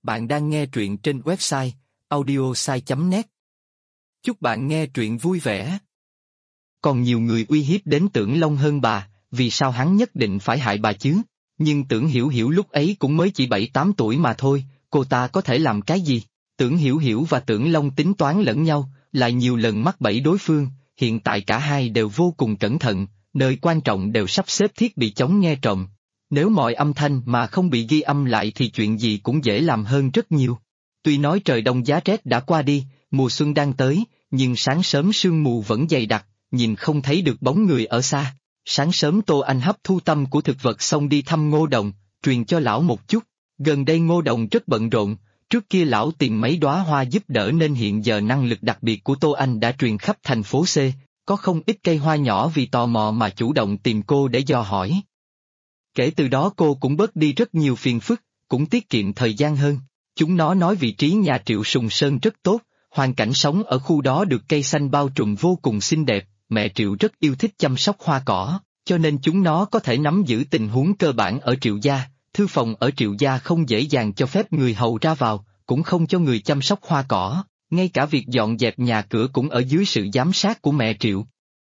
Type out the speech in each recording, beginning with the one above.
Bạn đang nghe truyện trên website audiosai.net. Chúc bạn nghe truyện vui vẻ. Còn nhiều người uy hiếp đến Tưởng Long hơn bà, vì sao hắn nhất định phải hại bà chứ? Nhưng Tưởng Hiểu Hiểu lúc ấy cũng mới chỉ 7-8 tuổi mà thôi, cô ta có thể làm cái gì? Tưởng Hiểu Hiểu và Tưởng Long tính toán lẫn nhau, lại nhiều lần mắc bẫy đối phương, hiện tại cả hai đều vô cùng cẩn thận, nơi quan trọng đều sắp xếp thiết bị chống nghe trộm. Nếu mọi âm thanh mà không bị ghi âm lại thì chuyện gì cũng dễ làm hơn rất nhiều. Tuy nói trời đông giá rét đã qua đi, mùa xuân đang tới, nhưng sáng sớm sương mù vẫn dày đặc, nhìn không thấy được bóng người ở xa. Sáng sớm Tô Anh hấp thu tâm của thực vật xong đi thăm Ngô Đồng, truyền cho lão một chút. Gần đây Ngô Đồng rất bận rộn, trước kia lão tìm mấy đóa hoa giúp đỡ nên hiện giờ năng lực đặc biệt của Tô Anh đã truyền khắp thành phố C, có không ít cây hoa nhỏ vì tò mò mà chủ động tìm cô để dò hỏi. Kể từ đó cô cũng bớt đi rất nhiều phiền phức, cũng tiết kiệm thời gian hơn. Chúng nó nói vị trí nhà Triệu Sùng Sơn rất tốt, hoàn cảnh sống ở khu đó được cây xanh bao trùm vô cùng xinh đẹp, mẹ Triệu rất yêu thích chăm sóc hoa cỏ, cho nên chúng nó có thể nắm giữ tình huống cơ bản ở Triệu gia. Thư phòng ở Triệu gia không dễ dàng cho phép người hầu ra vào, cũng không cho người chăm sóc hoa cỏ, ngay cả việc dọn dẹp nhà cửa cũng ở dưới sự giám sát của mẹ Triệu.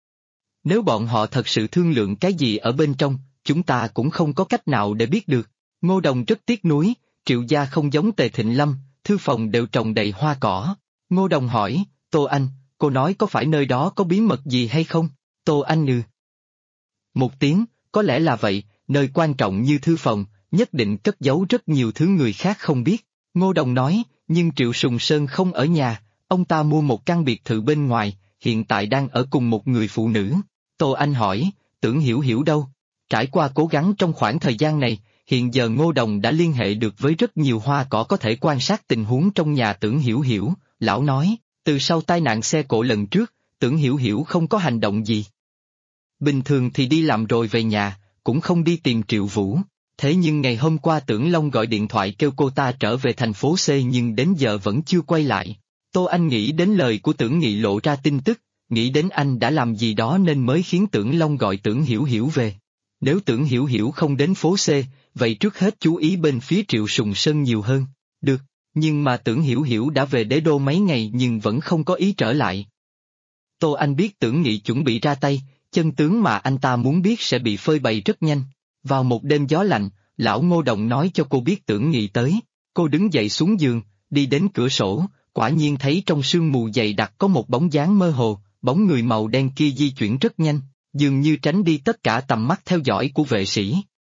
Nếu bọn họ thật sự thương lượng cái gì ở bên trong, chúng ta cũng không có cách nào để biết được. Ngô Đồng rất tiếc nuối, Triệu gia không giống Tề Thịnh Lâm, thư phòng đều trồng đầy hoa cỏ. Ngô Đồng hỏi, Tô Anh, cô nói có phải nơi đó có bí mật gì hay không? Tô Anh một tiếng, có lẽ là vậy, nơi quan trọng như thư phòng, nhất định cất giấu rất nhiều thứ người khác không biết. Ngô Đồng nói, nhưng Triệu Sùng Sơn không ở nhà, ông ta mua một căn biệt thự bên ngoài, hiện tại đang ở cùng một người phụ nữ. Tô Anh hỏi, Tưởng Hiểu Hiểu đâu? Trải qua cố gắng trong khoảng thời gian này, hiện giờ Ngô Đồng đã liên hệ được với rất nhiều hoa cỏ có thể quan sát tình huống trong nhà Tưởng Hiểu Hiểu. Lão nói, từ sau tai nạn xe cộ lần trước, Tưởng Hiểu Hiểu không có hành động gì. Bình thường thì đi làm rồi về nhà, cũng không đi tìm Triệu Vũ. Thế nhưng ngày hôm qua Tưởng Long gọi điện thoại kêu cô ta trở về thành phố C nhưng đến giờ vẫn chưa quay lại. Tô Anh nghĩ đến lời của Tưởng Nghị lộ ra tin tức, nghĩ đến anh đã làm gì đó nên mới khiến Tưởng Long gọi Tưởng Hiểu Hiểu về. Nếu Tưởng Hiểu Hiểu không đến phố C, vậy trước hết chú ý bên phía Triệu Sùng Sơn nhiều hơn. Được, nhưng mà Tưởng Hiểu Hiểu đã về Đế Đô mấy ngày nhưng vẫn không có ý trở lại. Tô Anh biết Tưởng Nghị chuẩn bị ra tay, chân tướng mà anh ta muốn biết sẽ bị phơi bày rất nhanh. Vào một đêm gió lạnh, lão Ngô Đồng nói cho cô biết Tưởng Nghị tới. Cô đứng dậy xuống giường, đi đến cửa sổ, quả nhiên thấy trong sương mù dày đặc có một bóng dáng mơ hồ, bóng người màu đen kia di chuyển rất nhanh, dường như tránh đi tất cả tầm mắt theo dõi của vệ sĩ.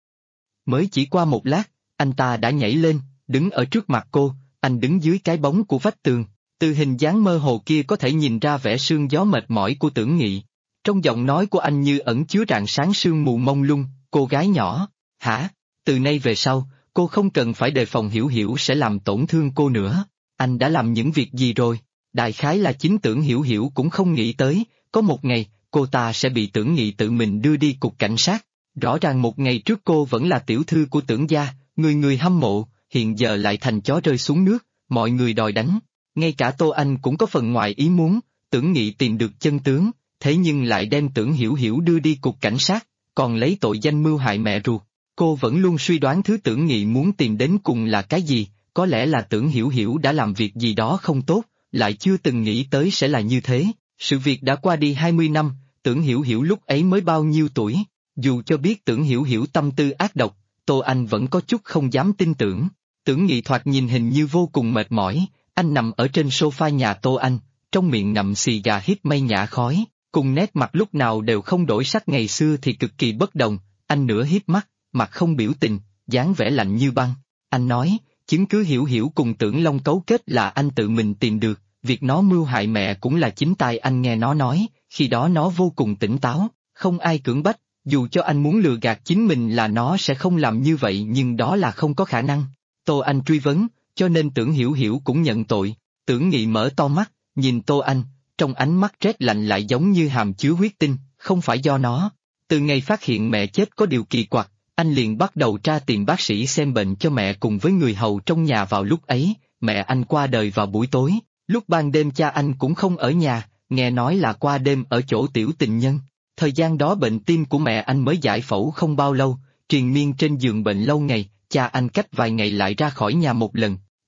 Mới chỉ qua một lát, anh ta đã nhảy lên, đứng ở trước mặt cô, anh đứng dưới cái bóng của vách tường, từ hình dáng mơ hồ kia có thể nhìn ra vẻ sương gió mệt mỏi của Tưởng Nghị. Trong giọng nói của anh như ẩn chứa rạng sáng sương mù mông lung, cô gái nhỏ, hả? Từ nay về sau, cô không cần phải đề phòng Hiểu Hiểu sẽ làm tổn thương cô nữa. Anh đã làm những việc gì rồi? Đại khái là chính Tưởng Hiểu Hiểu cũng không nghĩ tới, có một ngày, cô ta sẽ bị Tưởng Nghị tự mình đưa đi cục cảnh sát. Rõ ràng một ngày trước cô vẫn là tiểu thư của Tưởng gia, người người hâm mộ, hiện giờ lại thành chó rơi xuống nước, mọi người đòi đánh. Ngay cả Tô Anh cũng có phần ngoài ý muốn, Tưởng Nghị tìm được chân tướng, thế nhưng lại đem Tưởng Hiểu Hiểu đưa đi cục cảnh sát, còn lấy tội danh mưu hại mẹ ruột. Cô vẫn luôn suy đoán thứ Tưởng Nghị muốn tìm đến cùng là cái gì, có lẽ là Tưởng Hiểu Hiểu đã làm việc gì đó không tốt, lại chưa từng nghĩ tới sẽ là như thế. Sự việc đã qua đi 20 năm, Tưởng Hiểu Hiểu lúc ấy mới bao nhiêu tuổi, dù cho biết Tưởng Hiểu Hiểu tâm tư ác độc, Tô Anh vẫn có chút không dám tin tưởng. Tưởng Nghị thoạt nhìn hình như vô cùng mệt mỏi, anh nằm ở trên sofa nhà Tô Anh, trong miệng ngậm xì gà hít mây nhả khói, cùng nét mặt lúc nào đều không đổi sắc ngày xưa thì cực kỳ bất đồng, anh nửa híp mắt, mặt không biểu tình, dáng vẻ lạnh như băng. Anh nói, chứng cứ Hiểu Hiểu cùng Tưởng Long cấu kết là anh tự mình tìm được, việc nó mưu hại mẹ cũng là chính tai anh nghe nó nói, khi đó nó vô cùng tỉnh táo, không ai cưỡng bách, dù cho anh muốn lừa gạt chính mình là nó sẽ không làm như vậy nhưng đó là không có khả năng. Tô Anh truy vấn, cho nên Tưởng Hiểu Hiểu cũng nhận tội. Tưởng Nghị mở to mắt, nhìn Tô Anh, trong ánh mắt rét lạnh lại giống như hàm chứa huyết tinh, không phải do nó. Từ ngày phát hiện mẹ chết có điều kỳ quặc, anh liền bắt đầu tra tìm bác sĩ xem bệnh cho mẹ cùng với người hầu trong nhà vào lúc ấy, mẹ anh qua đời vào buổi tối, lúc ban đêm cha anh cũng không ở nhà, nghe nói là qua đêm ở chỗ tiểu tình nhân. Thời gian đó bệnh tim của mẹ anh mới giải phẫu không bao lâu, triền miên trên giường bệnh lâu ngày, cha anh cách vài ngày lại ra khỏi nhà một lần,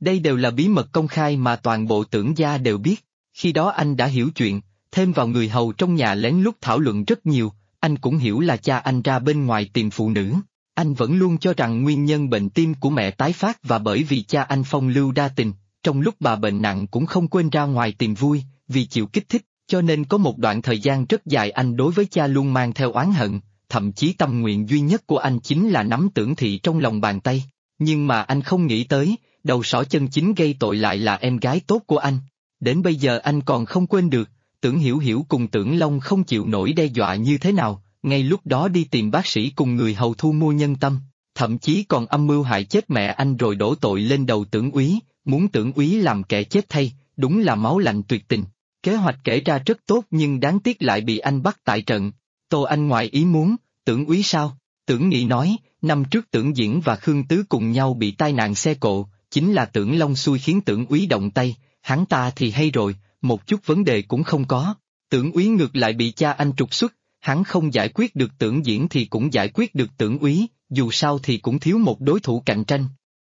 Đây đều là bí mật công khai mà toàn bộ Tưởng gia đều biết. Khi đó anh đã hiểu chuyện, thêm vào người hầu trong nhà lén lút thảo luận rất nhiều, anh cũng hiểu là cha anh ra bên ngoài tìm phụ nữ. Anh vẫn luôn cho rằng nguyên nhân bệnh tim của mẹ tái phát và bởi vì cha anh phong lưu đa tình, trong lúc bà bệnh nặng cũng không quên ra ngoài tìm vui, vì chịu kích thích, cho nên có một đoạn thời gian rất dài anh đối với cha luôn mang theo oán hận, thậm chí tâm nguyện duy nhất của anh chính là nắm Tưởng Thị trong lòng bàn tay. Nhưng mà anh không nghĩ tới, đầu sỏ chân chính gây tội lại là em gái tốt của anh. Đến bây giờ anh còn không quên được, Tưởng Hiểu Hiểu cùng Tưởng Long không chịu nổi đe dọa như thế nào, ngay lúc đó đi tìm bác sĩ cùng người hầu thu mua nhân tâm, thậm chí còn âm mưu hại chết mẹ anh rồi đổ tội lên đầu Tưởng úy, muốn Tưởng úy làm kẻ chết thay, đúng là máu lạnh tuyệt tình. Kế hoạch kể ra rất tốt nhưng đáng tiếc lại bị anh bắt tại trận. Tô Anh ngoài ý muốn, Tưởng úy sao? Tưởng Nghị nói, năm trước Tưởng Diễn và Khương Tứ cùng nhau bị tai nạn xe cộ, chính là Tưởng Long xui khiến Tưởng úy động tay, hắn ta thì hay rồi, một chút vấn đề cũng không có. Tưởng úy ngược lại bị cha anh trục xuất, hắn không giải quyết được Tưởng Diễn thì cũng giải quyết được Tưởng úy, dù sao thì cũng thiếu một đối thủ cạnh tranh.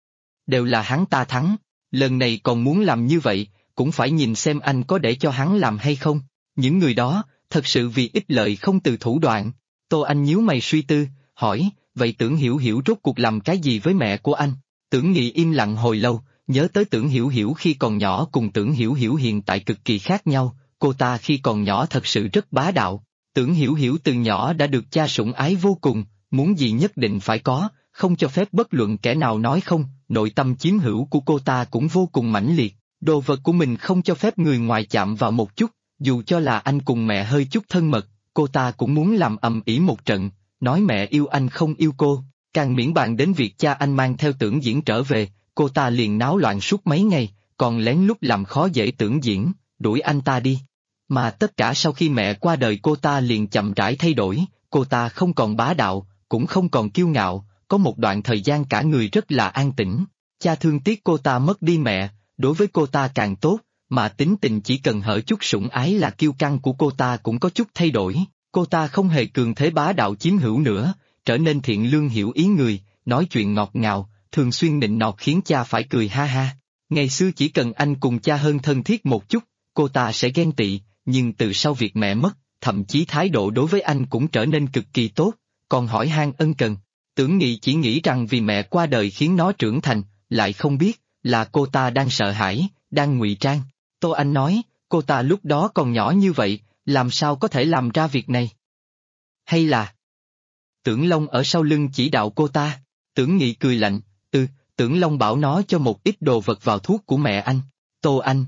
Đều là hắn ta thắng, lần này còn muốn làm như vậy, cũng phải nhìn xem anh có để cho hắn làm hay không. Những người đó, thật sự vì ích lợi không từ thủ đoạn. Tô Anh nhíu mày suy tư, hỏi, vậy Tưởng Hiểu Hiểu rốt cuộc làm cái gì với mẹ của anh? Tưởng Nghị im lặng hồi lâu, nhớ tới Tưởng Hiểu Hiểu khi còn nhỏ cùng Tưởng Hiểu Hiểu hiện tại cực kỳ khác nhau, cô ta khi còn nhỏ thật sự rất bá đạo. Tưởng Hiểu Hiểu từ nhỏ đã được cha sủng ái vô cùng, muốn gì nhất định phải có, không cho phép bất luận kẻ nào nói không, nội tâm chiếm hữu của cô ta cũng vô cùng mãnh liệt, đồ vật của mình không cho phép người ngoài chạm vào một chút, dù cho là anh cùng mẹ hơi chút thân mật, cô ta cũng muốn làm ầm ĩ một trận, nói mẹ yêu anh không yêu cô, càng miễn bàn đến việc cha anh mang theo Tưởng Diễn trở về, cô ta liền náo loạn suốt mấy ngày, còn lén lút làm khó dễ Tưởng Diễn, đuổi anh ta đi. Mà tất cả sau khi mẹ qua đời cô ta liền chậm rãi thay đổi, cô ta không còn bá đạo, cũng không còn kiêu ngạo, có một đoạn thời gian cả người rất là an tĩnh. Cha thương tiếc cô ta mất đi mẹ, đối với cô ta càng tốt, mà tính tình chỉ cần hở chút sủng ái là kiêu căng của cô ta cũng có chút thay đổi. Cô ta không hề cường thế bá đạo chiếm hữu nữa, trở nên thiện lương hiểu ý người, nói chuyện ngọt ngào, thường xuyên nịnh nọt khiến cha phải cười ha ha. Ngày xưa chỉ cần anh cùng cha hơn thân thiết một chút, cô ta sẽ ghen tị, nhưng từ sau việc mẹ mất, thậm chí thái độ đối với anh cũng trở nên cực kỳ tốt, còn hỏi han ân cần. Tưởng Nghị chỉ nghĩ rằng vì mẹ qua đời khiến nó trưởng thành, lại không biết là cô ta đang sợ hãi, đang ngụy trang. Tô Anh nói, cô ta lúc đó còn nhỏ như vậy, làm sao có thể làm ra việc này? Hay là Tưởng Long ở sau lưng chỉ đạo cô ta? Tưởng Nghị cười lạnh, Tưởng Long bảo nó cho một ít đồ vật vào thuốc của mẹ anh. Tô Anh.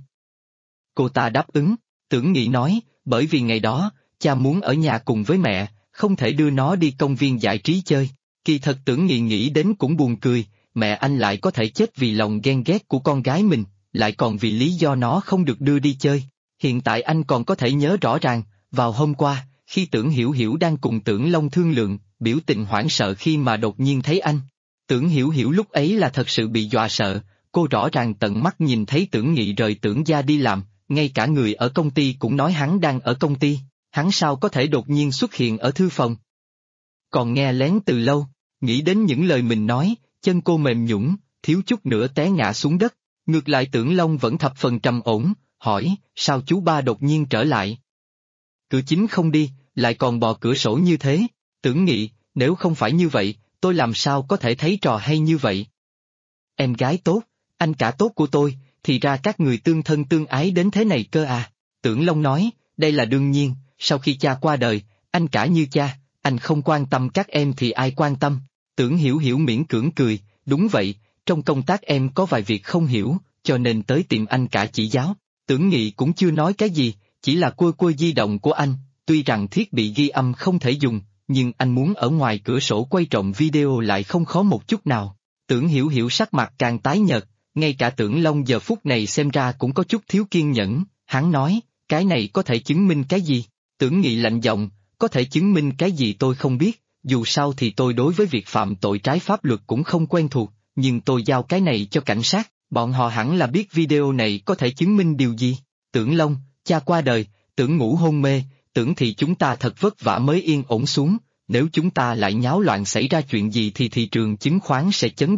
Cô ta đáp ứng, Tưởng Nghị nói, bởi vì ngày đó, cha muốn ở nhà cùng với mẹ, không thể đưa nó đi công viên giải trí chơi. Kỳ thật Tưởng Nghị nghĩ đến cũng buồn cười, mẹ anh lại có thể chết vì lòng ghen ghét của con gái mình, lại còn vì lý do nó không được đưa đi chơi. Hiện tại anh còn có thể nhớ rõ ràng, vào hôm qua, khi Tưởng Hiểu Hiểu đang cùng Tưởng Long thương lượng, biểu tình hoảng sợ khi mà đột nhiên thấy anh. Tưởng Hiểu Hiểu lúc ấy là thật sự bị dọa sợ, cô rõ ràng tận mắt nhìn thấy Tưởng Nghị rời Tưởng gia đi làm, ngay cả người ở công ty cũng nói hắn đang ở công ty, hắn sao có thể đột nhiên xuất hiện ở thư phòng. Còn nghe lén từ lâu, nghĩ đến những lời mình nói, chân cô mềm nhũn, thiếu chút nữa té ngã xuống đất, ngược lại Tưởng Long vẫn thập phần trầm ổn, hỏi, sao chú ba đột nhiên trở lại? Cửa chính không đi, lại còn bò cửa sổ như thế, Tưởng Nghị, nếu không phải như vậy, tôi làm sao có thể thấy trò hay như vậy? Em gái tốt, anh cả tốt của tôi, thì ra các người tương thân tương ái đến thế này cơ à? Tưởng Long nói, đây là đương nhiên, sau khi cha qua đời, anh cả như cha, anh không quan tâm các em thì ai quan tâm? Tưởng Hiểu Hiểu miễn cưỡng cười, đúng vậy, trong công tác em có vài việc không hiểu, cho nên tới tìm anh cả chỉ giáo. Tưởng Nghị cũng chưa nói cái gì, chỉ là cua di động của anh, tuy rằng thiết bị ghi âm không thể dùng, nhưng anh muốn ở ngoài cửa sổ quay trộm video lại không khó một chút nào. Tưởng Hiểu Hiểu sắc mặt càng tái nhợt, ngay cả Tưởng Long giờ phút này xem ra cũng có chút thiếu kiên nhẫn, hắn nói, cái này có thể chứng minh cái gì? Tưởng Nghị lạnh giọng, có thể chứng minh cái gì tôi không biết, dù sao thì tôi đối với việc phạm tội trái pháp luật cũng không quen thuộc, nhưng tôi giao cái này cho cảnh sát, bọn họ hẳn là biết video này có thể chứng minh điều gì. Tưởng Long, cha qua đời, Tưởng Ngũ hôn mê, Tưởng Thị chúng ta thật vất vả mới yên ổn xuống, nếu chúng ta lại nháo loạn xảy ra chuyện gì thì thị trường chứng khoán sẽ chấn động,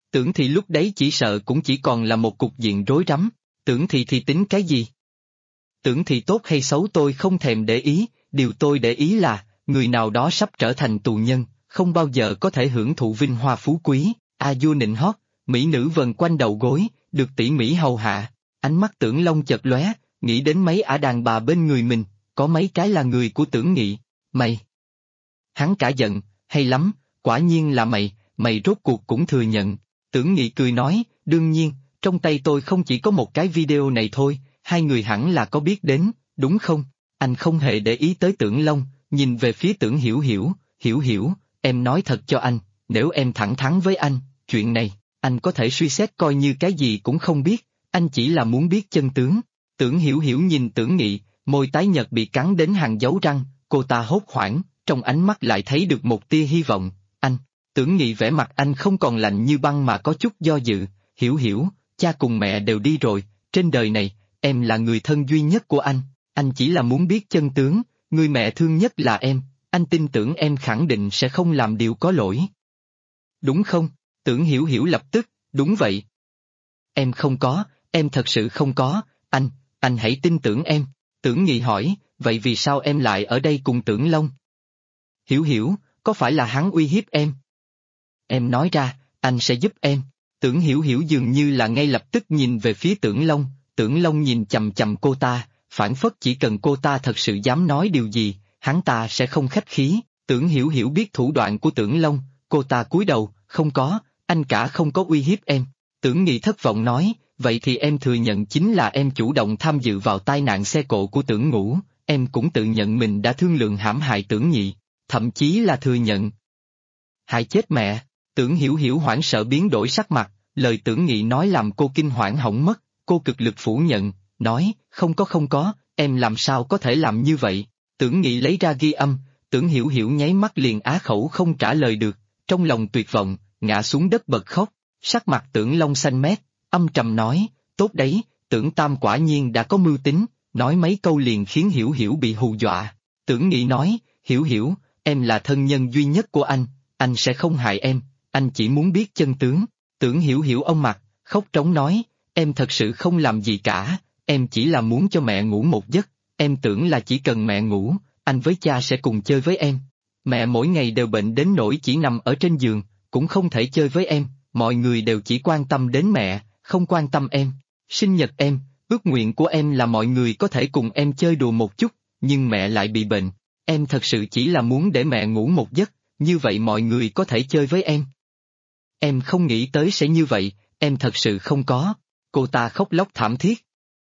Tưởng thì lúc đấy chỉ sợ cũng chỉ còn là một cục diện rối rắm, tưởng thì tính cái gì? Tưởng thì tốt hay xấu tôi không thèm để ý, điều tôi để ý là, người nào đó sắp trở thành tù nhân, không bao giờ có thể hưởng thụ vinh hoa phú quý, a vua nịnh hót, mỹ nữ vần quanh đầu gối, được tỉ mỉ hầu hạ. Ánh mắt Tưởng Long chợt lóe, nghĩ đến mấy ả đàn bà bên người mình, có mấy cái là người của Tưởng Nghị. Mày! Hắn cả giận, hay lắm, quả nhiên là mày, mày rốt cuộc cũng thừa nhận. Tưởng Nghị cười nói, đương nhiên, trong tay tôi không chỉ có một cái video này thôi, hai người hẳn là có biết đến, đúng không? Anh không hề để ý tới Tưởng Long, nhìn về phía Tưởng Hiểu Hiểu, Hiểu Hiểu, em nói thật cho anh, nếu em thẳng thắn với anh, chuyện này, anh có thể suy xét coi như cái gì cũng không biết, anh chỉ là muốn biết chân tướng. Tưởng Hiểu Hiểu nhìn Tưởng Nghị, môi tái nhợt bị cắn đến hàng dấu răng, cô ta hốt hoảng, trong ánh mắt lại thấy được một tia hy vọng. Anh, Tưởng Nghị vẻ mặt anh không còn lạnh như băng mà có chút do dự, Hiểu Hiểu, cha cùng mẹ đều đi rồi, trên đời này, em là người thân duy nhất của anh chỉ là muốn biết chân tướng, người mẹ thương nhất là em, anh tin tưởng em khẳng định sẽ không làm điều có lỗi. Đúng không? Tưởng Hiểu Hiểu lập tức, đúng vậy. Em không có, em thật sự không có, anh hãy tin tưởng em. Tưởng Nghị hỏi, vậy vì sao em lại ở đây cùng Tưởng Long? Hiểu Hiểu, có phải là hắn uy hiếp em? Em nói ra, anh sẽ giúp em. Tưởng Hiểu Hiểu dường như là ngay lập tức nhìn về phía Tưởng Long, Tưởng Long nhìn chầm chầm cô ta, phảng phất chỉ cần cô ta thật sự dám nói điều gì, hắn ta sẽ không khách khí. Tưởng Hiểu Hiểu biết thủ đoạn của Tưởng Long, cô ta cúi đầu, không có, anh cả không có uy hiếp em. Tưởng Nghị thất vọng nói, vậy thì em thừa nhận chính là em chủ động tham dự vào tai nạn xe cộ của Tưởng Ngũ, em cũng tự nhận mình đã thương lượng hãm hại Tưởng Nhị, thậm chí là thừa nhận. Hại chết mẹ, Tưởng Hiểu Hiểu hoảng sợ biến đổi sắc mặt, lời Tưởng Nghị nói làm cô kinh hoảng hỏng mất, cô cực lực phủ nhận, nói, không có, em làm sao có thể làm như vậy. Tưởng Nghị lấy ra ghi âm, Tưởng Hiểu Hiểu nháy mắt liền á khẩu không trả lời được, trong lòng tuyệt vọng, ngã xuống đất bật khóc, sắc mặt Tưởng Long xanh mét, âm trầm nói, tốt đấy, Tưởng Tam quả nhiên đã có mưu tính, nói mấy câu liền khiến Hiểu Hiểu bị hù dọa. Tưởng Nghị nói, Hiểu Hiểu, em là thân nhân duy nhất của anh sẽ không hại em, anh chỉ muốn biết chân tướng. Tưởng Hiểu Hiểu ông mặt, khóc trống nói, em thật sự không làm gì cả, em chỉ là muốn cho mẹ ngủ một giấc, em tưởng là chỉ cần mẹ ngủ, anh với cha sẽ cùng chơi với em. Mẹ mỗi ngày đều bệnh đến nỗi chỉ nằm ở trên giường, cũng không thể chơi với em, mọi người đều chỉ quan tâm đến mẹ, không quan tâm em. Sinh nhật em, ước nguyện của em là mọi người có thể cùng em chơi đùa một chút, nhưng mẹ lại bị bệnh. Em thật sự chỉ là muốn để mẹ ngủ một giấc, như vậy mọi người có thể chơi với em. Em không nghĩ tới sẽ như vậy, em thật sự không có. Cô ta khóc lóc thảm thiết.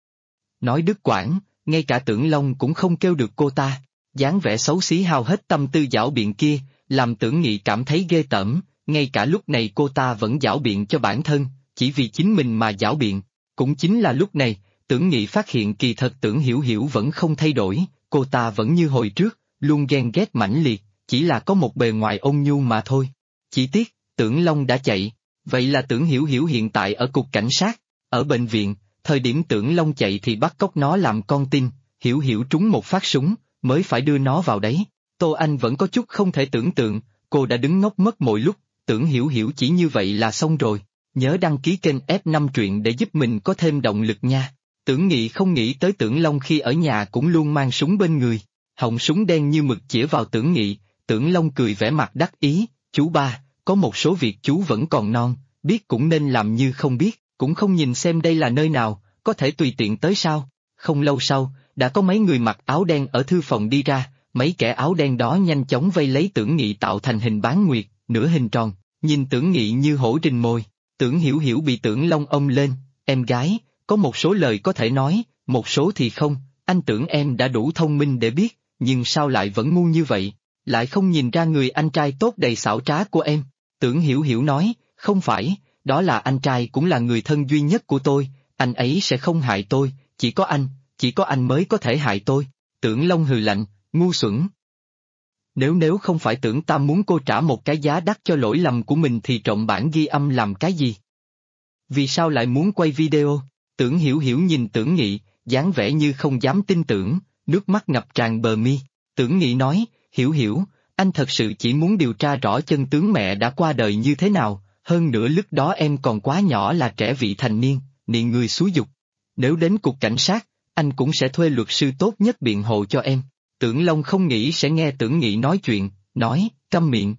Nói đứt quãng, ngay cả Tưởng Long cũng không kêu được cô ta. Dáng vẻ xấu xí hao hết tâm tư giảo biện kia, làm Tưởng Nghị cảm thấy ghê tởm, ngay cả lúc này cô ta vẫn giảo biện cho bản thân, chỉ vì chính mình mà giảo biện. Cũng chính là lúc này, Tưởng Nghị phát hiện kỳ thật Tưởng Hiểu Hiểu vẫn không thay đổi, cô ta vẫn như hồi trước, luôn ghen ghét mãnh liệt, chỉ là có một bề ngoài ôn nhu mà thôi. Chỉ tiếc, Tưởng Long đã chạy, vậy là Tưởng Hiểu Hiểu hiện tại ở cục cảnh sát, ở bệnh viện, thời điểm Tưởng Long chạy thì bắt cóc nó làm con tin, Hiểu Hiểu trúng một phát súng, mới phải đưa nó vào đấy. Tô Anh vẫn có chút không thể tưởng tượng, cô đã đứng ngốc mất mọi lúc, Tưởng Hiểu Hiểu chỉ như vậy là xong rồi. Nhớ đăng ký kênh F5 truyện để giúp mình có thêm động lực nha. Tưởng Nghị không nghĩ tới Tưởng Long khi ở nhà cũng luôn mang súng bên người, họng súng đen như mực chĩa vào Tưởng Nghị, Tưởng Long cười vẻ mặt đắc ý, chú ba, có một số việc chú vẫn còn non, biết cũng nên làm như không biết, cũng không nhìn xem đây là nơi nào, có thể tùy tiện tới sao. Không lâu sau, đã có mấy người mặc áo đen ở thư phòng đi ra, mấy kẻ áo đen đó nhanh chóng vây lấy Tưởng Nghị tạo thành hình bán nguyệt, nửa hình tròn, nhìn Tưởng Nghị như hổ rình mồi. Tưởng Hiểu Hiểu bị Tưởng Long ôm lên, em gái, có một số lời có thể nói, một số thì không, anh tưởng em đã đủ thông minh để biết, nhưng sao lại vẫn ngu như vậy, lại không nhìn ra người anh trai tốt đầy xảo trá của em. Tưởng Hiểu Hiểu nói, không phải, đó là anh trai cũng là người thân duy nhất của tôi, anh ấy sẽ không hại tôi, chỉ có anh mới có thể hại tôi. Tưởng Long hừ lạnh, ngu xuẩn. Nếu không phải Tưởng Tam muốn cô trả một cái giá đắt cho lỗi lầm của mình thì trộm bản ghi âm làm cái gì? Vì sao lại muốn quay video? Tưởng Hiểu Hiểu nhìn Tưởng Nghị, dáng vẻ như không dám tin tưởng, nước mắt ngập tràn bờ mi. Tưởng Nghị nói, Hiểu Hiểu, anh thật sự chỉ muốn điều tra rõ chân tướng mẹ đã qua đời như thế nào, hơn nữa lúc đó em còn quá nhỏ là trẻ vị thành niên, nị người xúi giục. Nếu đến cục cảnh sát, anh cũng sẽ thuê luật sư tốt nhất biện hộ cho em. Tưởng Long không nghĩ sẽ nghe Tưởng Nghị nói chuyện, nói, câm miệng.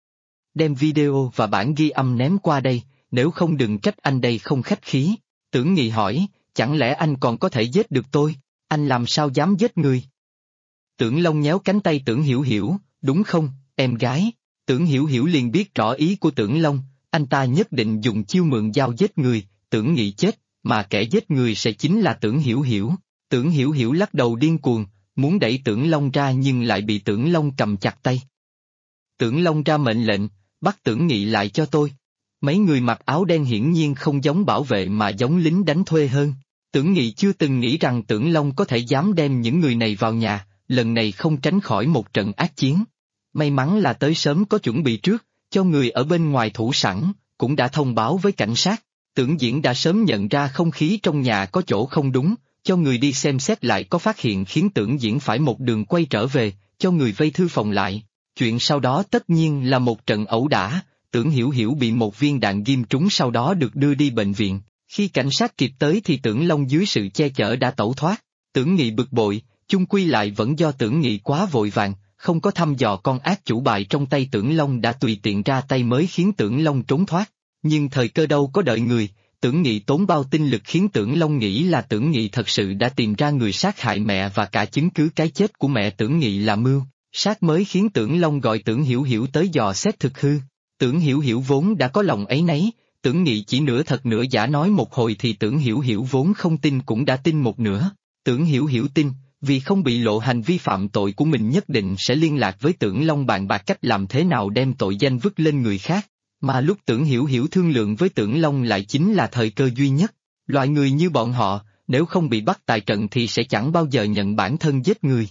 Đem video và bản ghi âm ném qua đây, nếu không đừng trách anh đây không khách khí. Tưởng Nghị hỏi, chẳng lẽ anh còn có thể giết được tôi, anh làm sao dám giết người? Tưởng Long nhéo cánh tay Tưởng Hiểu Hiểu, đúng không, em gái? Tưởng Hiểu Hiểu liền biết rõ ý của Tưởng Long, anh ta nhất định dùng chiêu mượn dao giết người, Tưởng Nghị chết, mà kẻ giết người sẽ chính là Tưởng Hiểu Hiểu. Tưởng Hiểu Hiểu lắc đầu điên cuồng, muốn đẩy Tưởng Long ra nhưng lại bị Tưởng Long cầm chặt tay. Tưởng Long ra mệnh lệnh, bắt Tưởng Nghị lại cho tôi. Mấy người mặc áo đen hiển nhiên không giống bảo vệ mà giống lính đánh thuê hơn. Tưởng Nghị chưa từng nghĩ rằng Tưởng Long có thể dám đem những người này vào nhà, lần này không tránh khỏi một trận ác chiến. May mắn là tới sớm có chuẩn bị trước, cho người ở bên ngoài thủ sẵn, cũng đã thông báo với cảnh sát. Tưởng Diễn đã sớm nhận ra không khí trong nhà có chỗ không đúng, cho người đi xem xét lại có phát hiện khiến Tưởng Diễn phải một đường quay trở về, cho người vây thư phòng lại. Chuyện sau đó tất nhiên là một trận ẩu đả, Tưởng Hiểu Hiểu bị một viên đạn ghim trúng sau đó được đưa đi bệnh viện. Khi cảnh sát kịp tới thì Tưởng Long dưới sự che chở đã tẩu thoát. Tưởng Nghị bực bội, chung quy lại vẫn do Tưởng Nghị quá vội vàng, không có thăm dò con ác chủ bài trong tay Tưởng Long đã tùy tiện ra tay mới khiến Tưởng Long trốn thoát. Nhưng thời cơ đâu có đợi người, Tưởng Nghị tốn bao tinh lực khiến Tưởng Long nghĩ là Tưởng Nghị thật sự đã tìm ra người sát hại mẹ và cả chứng cứ cái chết của mẹ Tưởng Nghị là mưu sát mới khiến Tưởng Long gọi Tưởng Hiểu Hiểu tới dò xét thực hư. Tưởng Hiểu Hiểu vốn đã có lòng áy náy, Tưởng Nghị chỉ nửa thật nửa giả nói một hồi thì Tưởng Hiểu Hiểu vốn không tin cũng đã tin một nửa. Tưởng Hiểu Hiểu tin, vì không bị lộ hành vi phạm tội của mình nhất định sẽ liên lạc với Tưởng Long bàn bạc cách làm thế nào đem tội danh vứt lên người khác. Mà lúc Tưởng Hiểu Hiểu thương lượng với Tưởng Long lại chính là thời cơ duy nhất. Loại người như bọn họ, nếu không bị bắt tại trận thì sẽ chẳng bao giờ nhận bản thân giết người.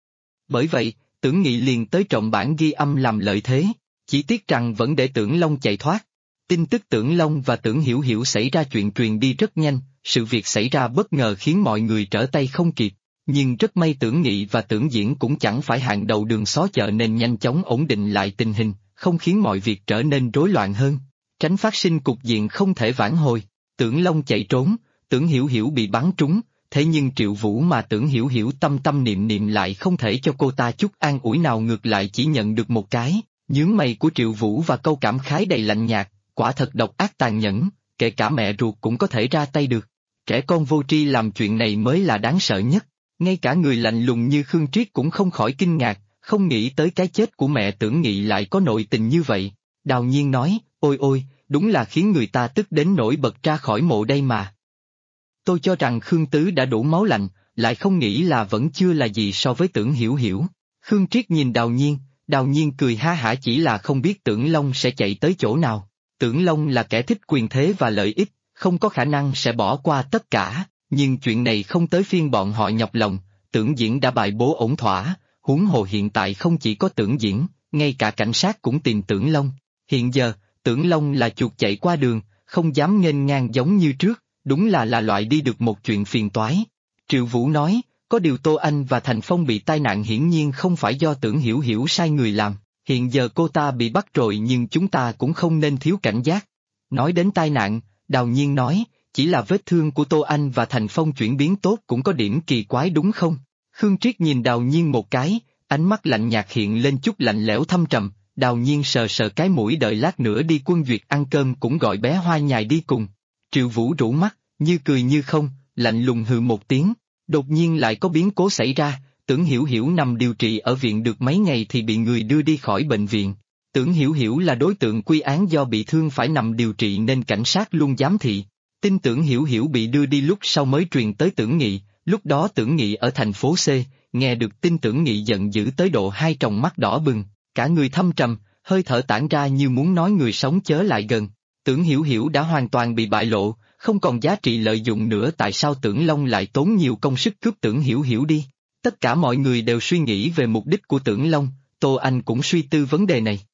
Bởi vậy, Tưởng Nghị liền tới trộm bản ghi âm làm lợi thế, chỉ tiếc rằng vẫn để Tưởng Long chạy thoát. Tin tức Tưởng Long và Tưởng Hiểu Hiểu xảy ra chuyện truyền đi rất nhanh, sự việc xảy ra bất ngờ khiến mọi người trở tay không kịp. Nhưng rất may Tưởng Nghị và Tưởng Diễn cũng chẳng phải hàng đầu đường xó chợ nên nhanh chóng ổn định lại tình hình, không khiến mọi việc trở nên rối loạn hơn, tránh phát sinh cục diện không thể vãn hồi. Tưởng Long chạy trốn, Tưởng Hiểu Hiểu bị bắn trúng, thế nhưng Triệu Vũ mà Tưởng Hiểu Hiểu tâm tâm niệm niệm lại không thể cho cô ta chút an ủi nào, ngược lại chỉ nhận được một cái nhướng mày của Triệu Vũ và câu cảm khái đầy lạnh nhạt, quả thật độc ác tàn nhẫn, kể cả mẹ ruột cũng có thể ra tay được. Trẻ con vô tri làm chuyện này mới là đáng sợ nhất, ngay cả người lạnh lùng như Khương Triết cũng không khỏi kinh ngạc, không nghĩ tới cái chết của mẹ Tưởng Nghị lại có nội tình như vậy. Đào Nhiên nói, ôi ôi, đúng là khiến người ta tức đến nỗi bật ra khỏi mộ đây mà. Tôi cho rằng Khương Tứ đã đủ máu lạnh, lại không nghĩ là vẫn chưa là gì so với Tưởng Hiểu Hiểu. Khương Triết nhìn Đào Nhiên cười ha hả, chỉ là không biết Tưởng Long sẽ chạy tới chỗ nào. Tưởng Long là kẻ thích quyền thế và lợi ích, không có khả năng sẽ bỏ qua tất cả, nhưng chuyện này không tới phiên bọn họ nhọc lòng, Tưởng Diễn đã bài bố ổn thỏa, huống hồ hiện tại không chỉ có Tưởng Diễn, ngay cả cảnh sát cũng tìm Tưởng Long. Hiện giờ, Tưởng Long là chuột chạy qua đường, không dám nghênh ngang giống như trước, đúng là loại đi được một chuyện phiền toái. Triệu Vũ nói, có điều Tô Anh và Thành Phong bị tai nạn hiển nhiên không phải do Tưởng Hiểu Hiểu sai người làm, hiện giờ cô ta bị bắt rồi nhưng chúng ta cũng không nên thiếu cảnh giác. Nói đến tai nạn, Đào Nhiên nói, chỉ là vết thương của Tô Anh và Thành Phong chuyển biến tốt cũng có điểm kỳ quái đúng không? Khương Triết nhìn Đào Nhiên một cái, ánh mắt lạnh nhạt hiện lên chút lạnh lẽo thâm trầm. Đào Nhiên sờ sờ cái mũi, đợi lát nữa đi Quân Duyệt ăn cơm cũng gọi bé Hoa Nhài đi cùng. Triệu Vũ rũ mắt, như cười như không, lạnh lùng hừ một tiếng. Đột nhiên lại có biến cố xảy ra, Tưởng Hiểu Hiểu nằm điều trị ở viện được mấy ngày thì bị người đưa đi khỏi bệnh viện. Tưởng Hiểu Hiểu là đối tượng quy án do bị thương phải nằm điều trị nên cảnh sát luôn giám thị. Tin Tưởng Hiểu Hiểu bị đưa đi lúc sau mới truyền tới Tưởng Nghị, lúc đó Tưởng Nghị ở thành phố C, nghe được tin Tưởng Nghị giận dữ tới độ hai tròng mắt đỏ bừng, cả người thâm trầm, hơi thở tản ra như muốn nói người sống chớ lại gần. Tưởng Hiểu Hiểu đã hoàn toàn bị bại lộ, không còn giá trị lợi dụng nữa, tại sao Tưởng Long lại tốn nhiều công sức cướp Tưởng Hiểu Hiểu đi? Tất cả mọi người đều suy nghĩ về mục đích của Tưởng Long, Tô Anh cũng suy tư vấn đề này.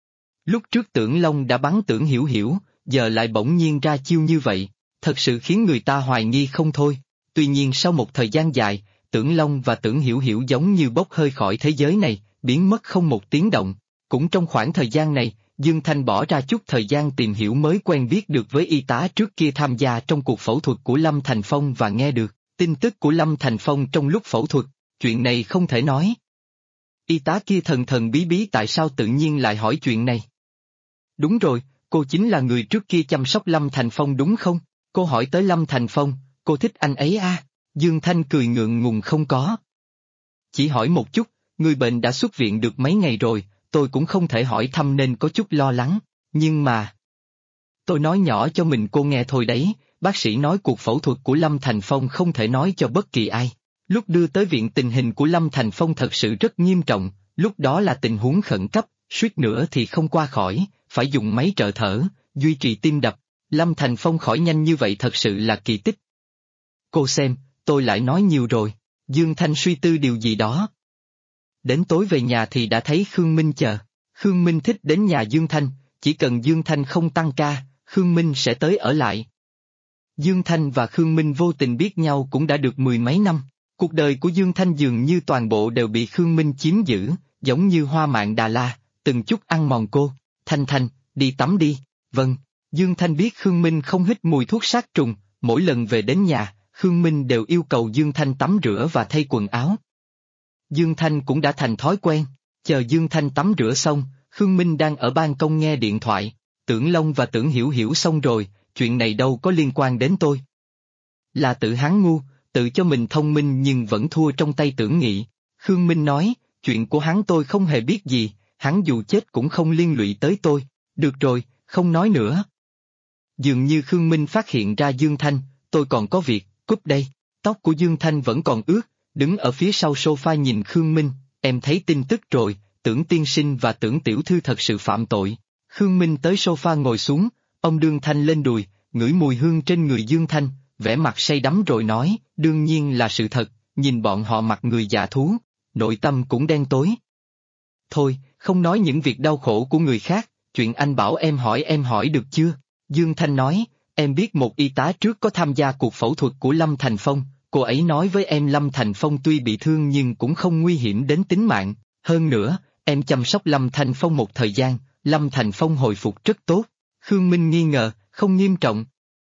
Lúc trước Tưởng Long đã bắn Tưởng Hiểu Hiểu, giờ lại bỗng nhiên ra chiêu như vậy, thật sự khiến người ta hoài nghi không thôi. Tuy nhiên sau một thời gian dài, Tưởng Long và Tưởng Hiểu Hiểu giống như bốc hơi khỏi thế giới này, biến mất không một tiếng động. Cũng trong khoảng thời gian này, Dương Thanh bỏ ra chút thời gian tìm hiểu mới quen biết được với y tá trước kia tham gia trong cuộc phẫu thuật của Lâm Thành Phong và nghe được tin tức của Lâm Thành Phong trong lúc phẫu thuật, chuyện này không thể nói. Y tá kia thần thần bí bí tại sao tự nhiên lại hỏi chuyện này? Đúng rồi, cô chính là người trước kia chăm sóc Lâm Thành Phong đúng không? Cô hỏi tới Lâm Thành Phong, cô thích anh ấy à? Dương Thanh cười ngượng ngùng không có. Chỉ hỏi một chút, người bệnh đã xuất viện được mấy ngày rồi, tôi cũng không thể hỏi thăm nên có chút lo lắng, nhưng mà... Tôi nói nhỏ cho mình cô nghe thôi đấy, bác sĩ nói cuộc phẫu thuật của Lâm Thành Phong không thể nói cho bất kỳ ai. Lúc đưa tới viện tình hình của Lâm Thành Phong thật sự rất nghiêm trọng, lúc đó là tình huống khẩn cấp, suýt nữa thì không qua khỏi, phải dùng máy trợ thở, duy trì tim đập. Lâm Thành Phong khỏi nhanh như vậy thật sự là kỳ tích. Cô xem, tôi lại nói nhiều rồi. Dương Thanh suy tư điều gì đó. Đến tối về nhà thì đã thấy Khương Minh chờ. Khương Minh thích đến nhà Dương Thanh, chỉ cần Dương Thanh không tăng ca, Khương Minh sẽ tới ở lại. Dương Thanh và Khương Minh vô tình biết nhau cũng đã được mười mấy năm. Cuộc đời của Dương Thanh dường như toàn bộ đều bị Khương Minh chiếm giữ, giống như hoa mạn Đà La, từng chút ăn mòn cô. Thanh Thanh, đi tắm đi. Vâng. Dương Thanh biết Khương Minh không hít mùi thuốc sát trùng, mỗi lần về đến nhà, Khương Minh đều yêu cầu Dương Thanh tắm rửa và thay quần áo. Dương Thanh cũng đã thành thói quen, chờ Dương Thanh tắm rửa xong, Khương Minh đang ở ban công nghe điện thoại, Tưởng Long và Tưởng Hiểu Hiểu xong rồi, chuyện này đâu có liên quan đến tôi. Là tự hắn ngu, tự cho mình thông minh nhưng vẫn thua trong tay Tưởng Nghị. Khương Minh nói, chuyện của hắn tôi không hề biết gì, hắn dù chết cũng không liên lụy tới tôi. Được rồi, không nói nữa. Dường như Khương Minh phát hiện ra Dương Thanh, tôi còn có việc, cúp đây. Tóc của Dương Thanh vẫn còn ướt, đứng ở phía sau sofa nhìn Khương Minh, em thấy tin tức rồi, Tưởng tiên sinh và Tưởng tiểu thư thật sự phạm tội. Khương Minh tới sofa ngồi xuống, ông đương Thanh lên đùi, ngửi mùi hương trên người Dương Thanh, vẻ mặt say đắm rồi nói, đương nhiên là sự thật, nhìn bọn họ mặt người dạ thú, nội tâm cũng đen tối. Thôi, không nói những việc đau khổ của người khác, chuyện anh bảo em hỏi được chưa? Dương Thanh nói, em biết một y tá trước có tham gia cuộc phẫu thuật của Lâm Thành Phong, cô ấy nói với em Lâm Thành Phong tuy bị thương nhưng cũng không nguy hiểm đến tính mạng, hơn nữa, em chăm sóc Lâm Thành Phong một thời gian, Lâm Thành Phong hồi phục rất tốt. Khương Minh nghi ngờ, không nghiêm trọng.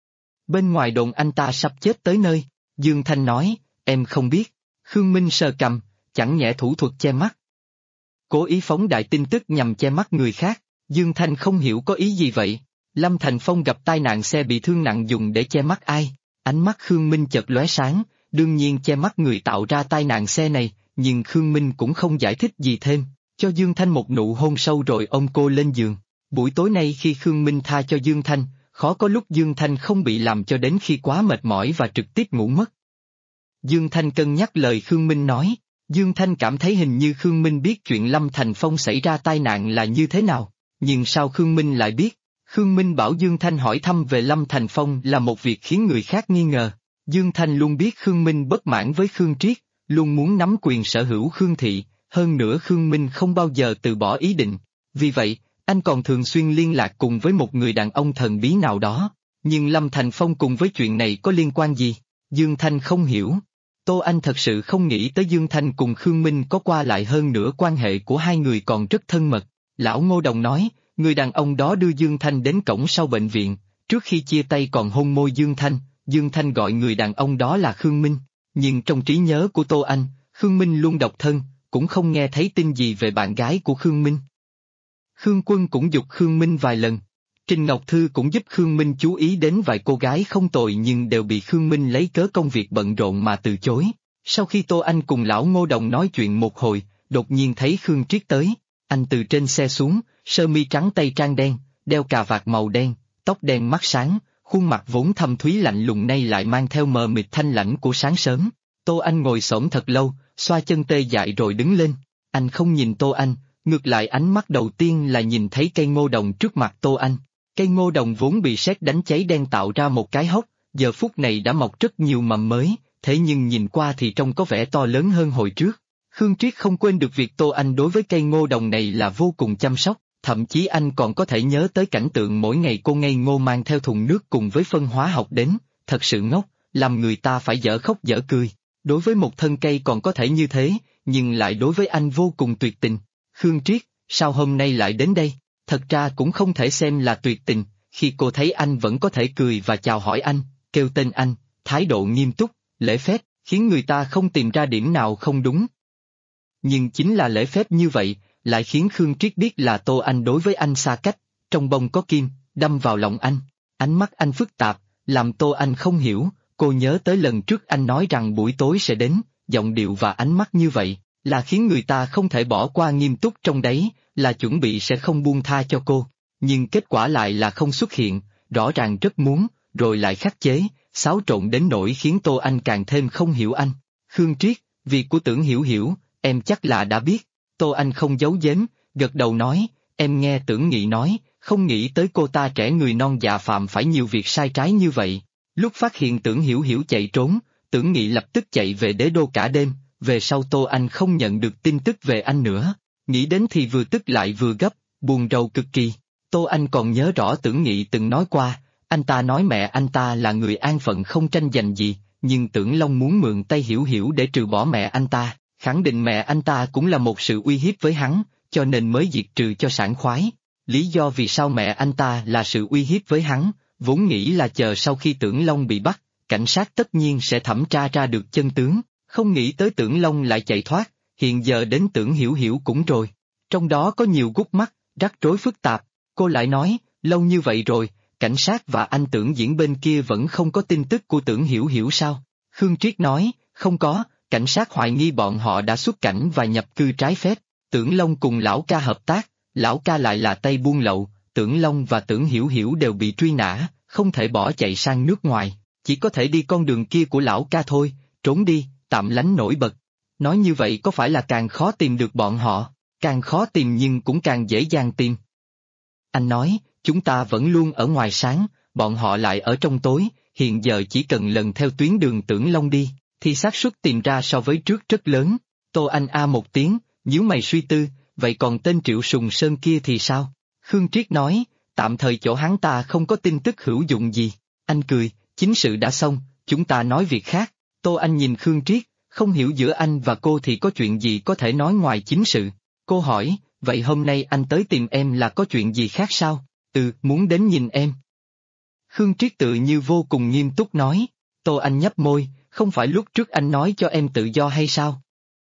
Bên ngoài đồn anh ta sắp chết tới nơi, Dương Thanh nói, em không biết. Khương Minh sờ cằm, chẳng nhẽ thủ thuật che mắt. Cố ý phóng đại tin tức nhằm che mắt người khác, Dương Thanh không hiểu có ý gì vậy. Lâm Thành Phong gặp tai nạn xe bị thương nặng dùng để che mắt ai? Ánh mắt Khương Minh chợt lóe sáng, đương nhiên che mắt người tạo ra tai nạn xe này, nhưng Khương Minh cũng không giải thích gì thêm, cho Dương Thanh một nụ hôn sâu rồi ôm cô lên giường. Buổi tối nay khi Khương Minh tha cho Dương Thanh, khó có lúc Dương Thanh không bị làm cho đến khi quá mệt mỏi và trực tiếp ngủ mất. Dương Thanh cân nhắc lời Khương Minh nói, Dương Thanh cảm thấy hình như Khương Minh biết chuyện Lâm Thành Phong xảy ra tai nạn là như thế nào, nhưng sao Khương Minh lại biết? Khương Minh bảo Dương Thanh hỏi thăm về Lâm Thành Phong là một việc khiến người khác nghi ngờ. Dương Thanh luôn biết Khương Minh bất mãn với Khương Triết, luôn muốn nắm quyền sở hữu Khương Thị, hơn nữa Khương Minh không bao giờ từ bỏ ý định. Vì vậy, anh còn thường xuyên liên lạc cùng với một người đàn ông thần bí nào đó. Nhưng Lâm Thành Phong cùng với chuyện này có liên quan gì? Dương Thanh không hiểu. Tô Anh thật sự không nghĩ tới Dương Thanh cùng Khương Minh có qua lại, hơn nữa quan hệ của hai người còn rất thân mật. Lão Ngô Đồng nói, người đàn ông đó đưa Dương Thanh đến cổng sau bệnh viện, trước khi chia tay còn hôn môi Dương Thanh gọi người đàn ông đó là Khương Minh. Nhưng trong trí nhớ của Tô Anh, Khương Minh luôn độc thân, cũng không nghe thấy tin gì về bạn gái của Khương Minh. Khương Quân cũng giục Khương Minh vài lần. Trình Ngọc Thư cũng giúp Khương Minh chú ý đến vài cô gái không tồi nhưng đều bị Khương Minh lấy cớ công việc bận rộn mà từ chối. Sau khi Tô Anh cùng lão Ngô Đồng nói chuyện một hồi, đột nhiên thấy Khương Triết tới. Anh từ trên xe xuống, sơ mi trắng tây trang đen, đeo cà vạt màu đen, tóc đen mắt sáng, khuôn mặt vốn thâm thúy lạnh lùng nay lại mang theo mờ mịt thanh lãnh của sáng sớm. Tô Anh ngồi xổm thật lâu, xoa chân tê dại rồi đứng lên. Anh không nhìn Tô Anh, ngược lại ánh mắt đầu tiên là nhìn thấy cây ngô đồng trước mặt Tô Anh. Cây ngô đồng vốn bị sét đánh cháy đen tạo ra một cái hốc, giờ phút này đã mọc rất nhiều mầm mới, thế nhưng nhìn qua thì trông có vẻ to lớn hơn hồi trước. Khương Triết không quên được việc Tô Anh đối với cây ngô đồng này là vô cùng chăm sóc, thậm chí anh còn có thể nhớ tới cảnh tượng mỗi ngày cô ngây ngô mang theo thùng nước cùng với phân hóa học đến, thật sự ngốc, làm người ta phải dở khóc dở cười. Đối với một thân cây còn có thể như thế, nhưng lại đối với anh vô cùng tuyệt tình. Khương Triết, sao hôm nay lại đến đây? Thật ra cũng không thể xem là tuyệt tình, khi cô thấy anh vẫn có thể cười và chào hỏi anh, kêu tên anh, thái độ nghiêm túc, lễ phép, khiến người ta không tìm ra điểm nào không đúng. Nhưng chính là lễ phép như vậy, lại khiến Khương Triết biết là Tô Anh đối với anh xa cách, trong bông có kim, đâm vào lòng anh. Ánh mắt anh phức tạp, làm Tô Anh không hiểu, cô nhớ tới lần trước anh nói rằng buổi tối sẽ đến, giọng điệu và ánh mắt như vậy, là khiến người ta không thể bỏ qua nghiêm túc trong đấy, là chuẩn bị sẽ không buông tha cho cô. Nhưng kết quả lại là không xuất hiện, rõ ràng rất muốn, rồi lại khắc chế, xáo trộn đến nỗi khiến Tô Anh càng thêm không hiểu anh. Khương Triết, việc của Tưởng Hiểu Hiểu, em chắc là đã biết. Tô Anh không giấu giếm, gật đầu nói, em nghe Tưởng Nghị nói, không nghĩ tới cô ta trẻ người non dạ phạm phải nhiều việc sai trái như vậy. Lúc phát hiện Tưởng Hiểu Hiểu chạy trốn, Tưởng Nghị lập tức chạy về đế đô cả đêm, về sau Tô Anh không nhận được tin tức về anh nữa. Nghĩ đến thì vừa tức lại vừa gấp, buồn rầu cực kỳ. Tô Anh còn nhớ rõ Tưởng Nghị từng nói qua, anh ta nói mẹ anh ta là người an phận không tranh giành gì, nhưng Tưởng Long muốn mượn tay Hiểu Hiểu để trừ bỏ mẹ anh ta, khẳng định mẹ anh ta cũng là một sự uy hiếp với hắn, cho nên mới diệt trừ cho sảng khoái. Lý do vì sao mẹ anh ta là sự uy hiếp với hắn, vốn nghĩ là chờ sau khi Tưởng Long bị bắt, cảnh sát tất nhiên sẽ thẩm tra ra được chân tướng, không nghĩ tới Tưởng Long lại chạy thoát, hiện giờ đến Tưởng Hiểu Hiểu cũng rồi. Trong đó có nhiều gút mắt, rắc rối phức tạp, cô lại nói, lâu như vậy rồi, cảnh sát và anh Tưởng Diễn bên kia vẫn không có tin tức của Tưởng Hiểu Hiểu sao? Khương Triết nói, không có, cảnh sát hoài nghi bọn họ đã xuất cảnh và nhập cư trái phép, Tưởng Long cùng lão ca hợp tác, lão ca lại là tay buôn lậu, Tưởng Long và Tưởng Hiểu Hiểu đều bị truy nã, không thể bỏ chạy sang nước ngoài, chỉ có thể đi con đường kia của lão ca thôi, trốn đi, tạm lánh nổi bật. Nói như vậy có phải là càng khó tìm được bọn họ, càng khó tìm nhưng cũng càng dễ dàng tìm. Anh nói, chúng ta vẫn luôn ở ngoài sáng, bọn họ lại ở trong tối, hiện giờ chỉ cần lần theo tuyến đường Tưởng Long đi, thì xác suất tìm ra so với trước rất lớn. Tô Anh a một tiếng, nhíu mày suy tư, vậy còn tên Triệu Sùng Sơn kia thì sao? Khương Triết nói, tạm thời chỗ hắn ta không có tin tức hữu dụng gì. Anh cười, chính sự đã xong, chúng ta nói việc khác. Tô Anh nhìn Khương Triết, không hiểu giữa anh và cô thì có chuyện gì có thể nói ngoài chính sự. Cô hỏi, vậy hôm nay anh tới tìm em là có chuyện gì khác sao? Muốn đến nhìn em. Khương Triết tự như vô cùng nghiêm túc nói. Tô Anh nhấp môi, không phải lúc trước anh nói cho em tự do hay sao?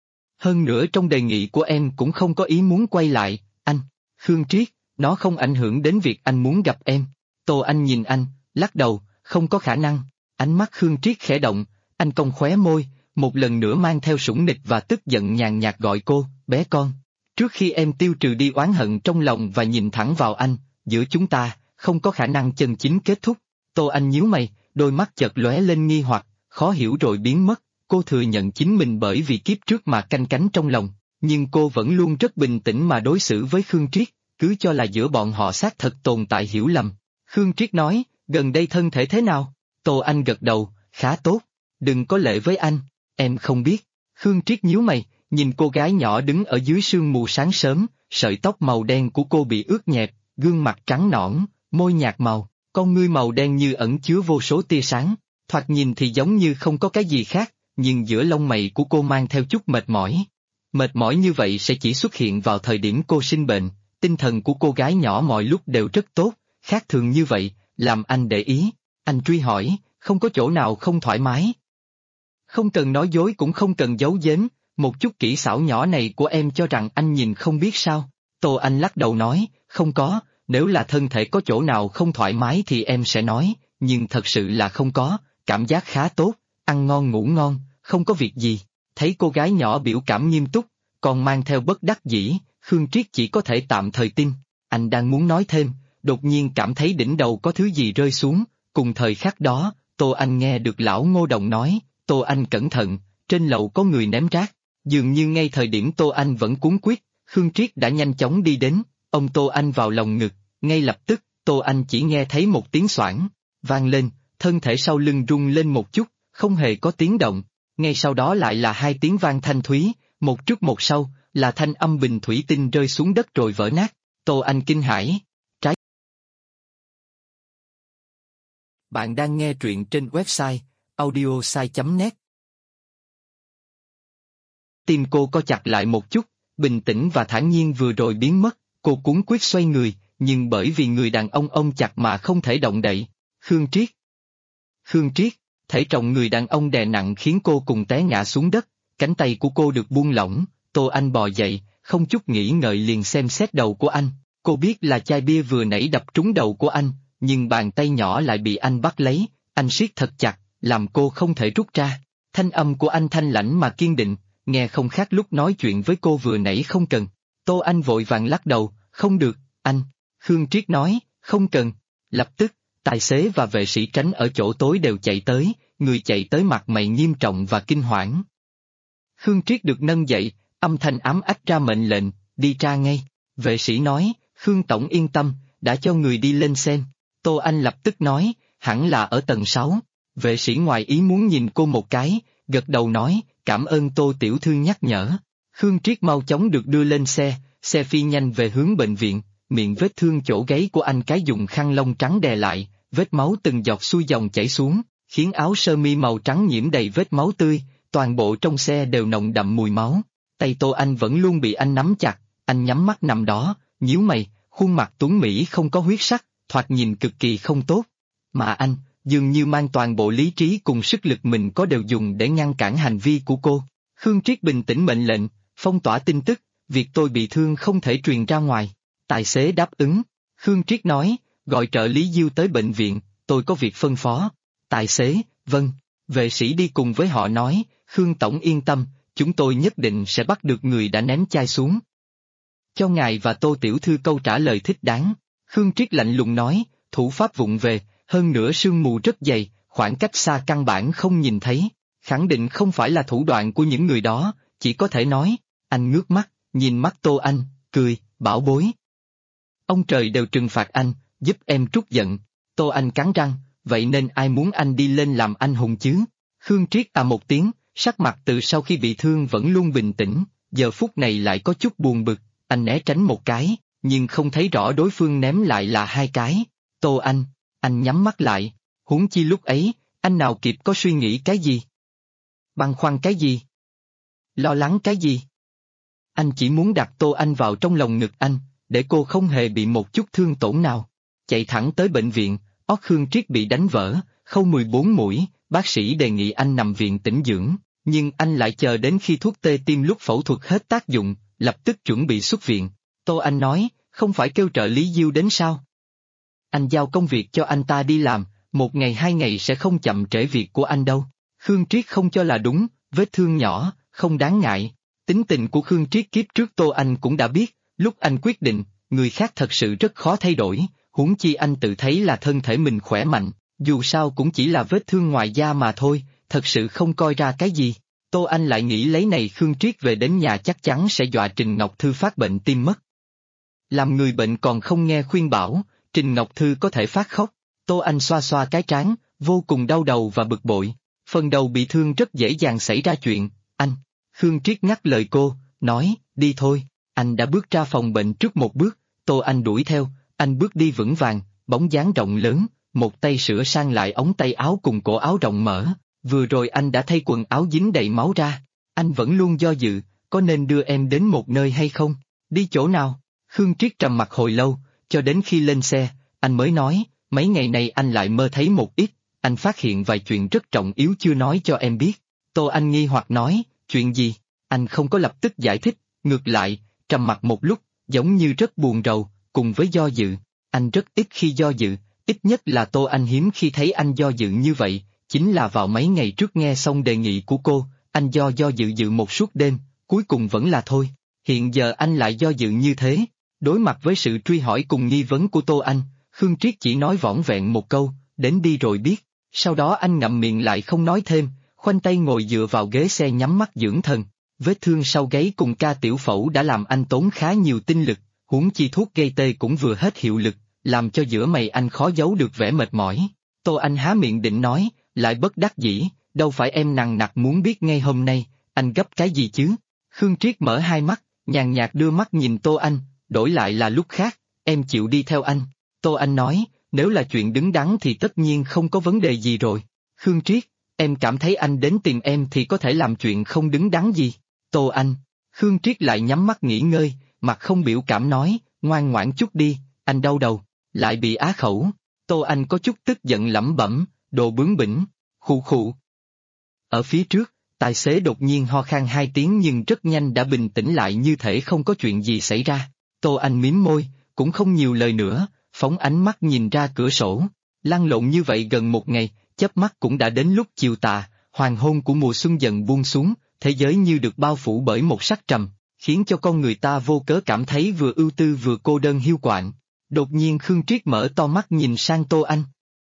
Hơn nữa trong đề nghị của em cũng không có ý muốn quay lại, anh. Khương Triết, nó không ảnh hưởng đến việc anh muốn gặp em. Tô Anh nhìn anh, lắc đầu, không có khả năng. Ánh mắt Khương Triết khẽ động, anh cong khóe môi, một lần nữa mang theo sủng nịch và tức giận nhàn nhạt gọi cô, bé con. Trước khi em tiêu trừ đi oán hận trong lòng và nhìn thẳng vào anh, giữa chúng ta, không có khả năng chân chính kết thúc. Tô Anh nhíu mày, đôi mắt chợt lóe lên nghi hoặc, khó hiểu rồi biến mất. Cô thừa nhận chính mình bởi vì kiếp trước mà canh cánh trong lòng, nhưng cô vẫn luôn rất bình tĩnh mà đối xử với Khương Triết, cứ cho là giữa bọn họ xác thật tồn tại hiểu lầm. Khương Triết nói, gần đây thân thể thế nào? Tô Anh gật đầu, khá tốt, đừng có lệ với anh, em không biết. Khương Triết nhíu mày, nhìn cô gái nhỏ đứng ở dưới sương mù sáng sớm, sợi tóc màu đen của cô bị ướt nhẹp, gương mặt trắng nõn, môi nhạt màu, con ngươi màu đen như ẩn chứa vô số tia sáng, thoạt nhìn thì giống như không có cái gì khác, nhưng giữa lông mày của cô mang theo chút mệt mỏi. Mệt mỏi như vậy sẽ chỉ xuất hiện vào thời điểm cô sinh bệnh, tinh thần của cô gái nhỏ mọi lúc đều rất tốt, khác thường như vậy, làm anh để ý. Anh truy hỏi, không có chỗ nào không thoải mái. Không cần nói dối cũng không cần giấu giếm, một chút kỹ xảo nhỏ này của em cho rằng anh nhìn không biết sao. Tô Anh lắc đầu nói, không có, nếu là thân thể có chỗ nào không thoải mái thì em sẽ nói, nhưng thật sự là không có, cảm giác khá tốt, ăn ngon ngủ ngon, không có việc gì. Thấy cô gái nhỏ biểu cảm nghiêm túc, còn mang theo bất đắc dĩ, Khương Triết chỉ có thể tạm thời tin. Anh đang muốn nói thêm, đột nhiên cảm thấy đỉnh đầu có thứ gì rơi xuống, cùng thời khắc đó, Tô Anh nghe được lão Ngô Đồng nói, Tô Anh cẩn thận, trên lầu có người ném rác. Dường như ngay thời điểm Tô Anh vẫn cuống quýt, Khương Triết đã nhanh chóng đi đến, ôm Tô Anh vào lòng ngực, ngay lập tức, Tô Anh chỉ nghe thấy một tiếng xoảng vang lên, thân thể sau lưng rung lên một chút, không hề có tiếng động, ngay sau đó lại là hai tiếng vang thanh thúy, một trước một sau, là thanh âm bình thủy tinh rơi xuống đất rồi vỡ nát. Tô Anh kinh hãi. Bạn đang nghe truyện trên website audiosai.net. Tim cô co chặt lại một chút, bình tĩnh và thản nhiên vừa rồi biến mất, cô cuống quýt xoay người, nhưng bởi vì người đàn ông ôm chặt mà không thể động đậy. Khương Triết. Khương Triết, thể trọng người đàn ông đè nặng khiến cô cùng té ngã xuống đất, cánh tay của cô được buông lỏng, Tô Anh bò dậy, không chút nghĩ ngợi liền xem xét đầu của anh. Cô biết là chai bia vừa nãy đập trúng đầu của anh, nhưng bàn tay nhỏ lại bị anh bắt lấy, anh siết thật chặt, làm cô không thể rút ra. Thanh âm của anh thanh lãnh mà kiên định, nghe không khác lúc nói chuyện với cô vừa nãy không cần. Tô Anh vội vàng lắc đầu, không được, anh. Khương Triết nói, không cần. Lập tức, tài xế và vệ sĩ tránh ở chỗ tối đều chạy tới, người chạy tới mặt mày nghiêm trọng và kinh hoảng. Khương Triết được nâng dậy, âm thanh ám ách ra mệnh lệnh, đi ra ngay. Vệ sĩ nói, Khương Tổng yên tâm, đã cho người đi lên xem. Tô Anh lập tức nói, hẳn là ở tầng 6. Vệ sĩ ngoài ý muốn nhìn cô một cái, gật đầu nói, cảm ơn Tô tiểu thư nhắc nhở. Khương Triết mau chóng được đưa lên xe phi nhanh về hướng bệnh viện, miệng vết thương chỗ gáy của anh cái dùng khăn lông trắng đè lại, vết máu từng giọt xuôi dòng chảy xuống, khiến áo sơ mi màu trắng nhiễm đầy vết máu tươi, toàn bộ trong xe đều nồng đậm mùi máu. Tay Tô Anh vẫn luôn bị anh nắm chặt, anh nhắm mắt nằm đó, nhíu mày, khuôn mặt tuấn mỹ không có huyết sắc, thoạt nhìn cực kỳ không tốt. Mà anh, dường như mang toàn bộ lý trí cùng sức lực mình có đều dùng để ngăn cản hành vi của cô. Khương Triết bình tĩnh mệnh lệnh, phong tỏa tin tức, việc tôi bị thương không thể truyền ra ngoài. Tài xế đáp ứng. Khương Triết nói, gọi trợ lý Diêu tới bệnh viện, tôi có việc phân phó. Tài xế, vâng. Vệ sĩ đi cùng với họ nói, Khương Tổng yên tâm, chúng tôi nhất định sẽ bắt được người đã ném chai xuống. Cho ngài và Tô tiểu thư câu trả lời thích đáng. Khương Triết lạnh lùng nói, thủ pháp vụng về, hơn nữa sương mù rất dày, khoảng cách xa căn bản không nhìn thấy, khẳng định không phải là thủ đoạn của những người đó, chỉ có thể nói. Anh ngước mắt, nhìn mắt Tô Anh, cười, bảo bối. Ông trời đều trừng phạt anh, giúp em trút giận. Tô Anh cắn răng, vậy nên ai muốn anh đi lên làm anh hùng chứ? Khương Triết một tiếng, sắc mặt từ sau khi bị thương vẫn luôn bình tĩnh, giờ phút này lại có chút buồn bực, anh né tránh một cái, nhưng không thấy rõ đối phương ném lại là hai cái. Tô anh nhắm mắt lại, huống chi lúc ấy, anh nào kịp có suy nghĩ cái gì? Băn khoăn cái gì? Lo lắng cái gì? Anh chỉ muốn đặt Tô Anh vào trong lòng ngực anh, để cô không hề bị một chút thương tổn nào. Chạy thẳng tới bệnh viện, óc Khương Triết bị đánh vỡ, khâu 14 mũi, bác sĩ đề nghị anh nằm viện tĩnh dưỡng, nhưng anh lại chờ đến khi thuốc tê tim lúc phẫu thuật hết tác dụng, lập tức chuẩn bị xuất viện. Tô Anh nói, không phải kêu trợ lý Diêu đến sao? Anh giao công việc cho anh ta đi làm, 1 ngày 2 ngày sẽ không chậm trễ việc của anh đâu. Khương Triết không cho là đúng, vết thương nhỏ, không đáng ngại. Tính tình của Khương Triết kiếp trước Tô Anh cũng đã biết, lúc anh quyết định, người khác thật sự rất khó thay đổi, huống chi anh tự thấy là thân thể mình khỏe mạnh, dù sao cũng chỉ là vết thương ngoài da mà thôi, thật sự không coi ra cái gì. Tô Anh lại nghĩ lấy này Khương Triết về đến nhà chắc chắn sẽ dọa Trình Ngọc Thư phát bệnh tim mất. Làm người bệnh còn không nghe khuyên bảo, Trình Ngọc Thư có thể phát khóc. Tô Anh xoa xoa cái trán, vô cùng đau đầu và bực bội. Phần đầu bị thương rất dễ dàng xảy ra chuyện. Anh. Khương Triết ngắt lời cô, nói, đi thôi. Anh đã bước ra phòng bệnh trước một bước, Tô Anh đuổi theo, anh bước đi vững vàng, bóng dáng rộng lớn, một tay sửa sang lại ống tay áo cùng cổ áo rộng mở. Vừa rồi anh đã thay quần áo dính đầy máu ra. Anh vẫn luôn do dự, có nên đưa em đến một nơi hay không? Đi chỗ nào? Khương Triết trầm mặc hồi lâu, cho đến khi lên xe, anh mới nói, mấy ngày nay anh lại mơ thấy một ít, anh phát hiện vài chuyện rất trọng yếu chưa nói cho em biết. Tô Anh nghi hoặc nói, chuyện gì? Anh không có lập tức giải thích, ngược lại, trầm mặc một lúc, giống như rất buồn rầu, cùng với do dự. Anh rất ít khi do dự, ít nhất là Tô Anh hiếm khi thấy anh do dự như vậy, chính là vào mấy ngày trước nghe xong đề nghị của cô, anh do dự một suốt đêm, cuối cùng vẫn là thôi. Hiện giờ anh lại do dự như thế. Đối mặt với sự truy hỏi cùng nghi vấn của Tô Anh, Khương Triết chỉ nói vỏn vẹn một câu, đến đi rồi biết. Sau đó anh ngậm miệng lại không nói thêm, khoanh tay ngồi dựa vào ghế xe nhắm mắt dưỡng thần. Vết thương sau gáy cùng ca tiểu phẫu đã làm anh tốn khá nhiều tinh lực, huống chi thuốc gây tê cũng vừa hết hiệu lực, làm cho giữa mày anh khó giấu được vẻ mệt mỏi. Tô Anh há miệng định nói, lại bất đắc dĩ, đâu phải em nằng nặc muốn biết ngay hôm nay, anh gấp cái gì chứ? Khương Triết mở hai mắt, nhàn nhạt đưa mắt nhìn Tô Anh, đổi lại là lúc khác, em chịu đi theo anh. Tô Anh nói, nếu là chuyện đứng đắn thì tất nhiên không có vấn đề gì rồi. Khương Triết, em cảm thấy anh đến tìm em thì có thể làm chuyện không đứng đắn gì. Tô Anh, Khương Triết lại nhắm mắt nghỉ ngơi, mặt không biểu cảm nói, ngoan ngoãn chút đi, anh đau đầu, lại bị á khẩu. Tô Anh có chút tức giận lẩm bẩm, đồ bướng bỉnh, khụ khụ. Ở phía trước, tài xế đột nhiên ho khan 2 tiếng nhưng rất nhanh đã bình tĩnh lại như thể không có chuyện gì xảy ra. Tô Anh mím môi, cũng không nhiều lời nữa, phóng ánh mắt nhìn ra cửa sổ. Lăn lộn như vậy gần 1 ngày, chớp mắt cũng đã đến lúc chiều tà, hoàng hôn của mùa xuân dần buông xuống, thế giới như được bao phủ bởi một sắc trầm, khiến cho con người ta vô cớ cảm thấy vừa ưu tư vừa cô đơn hiu quạnh. Đột nhiên Khương Triết mở to mắt nhìn sang Tô Anh.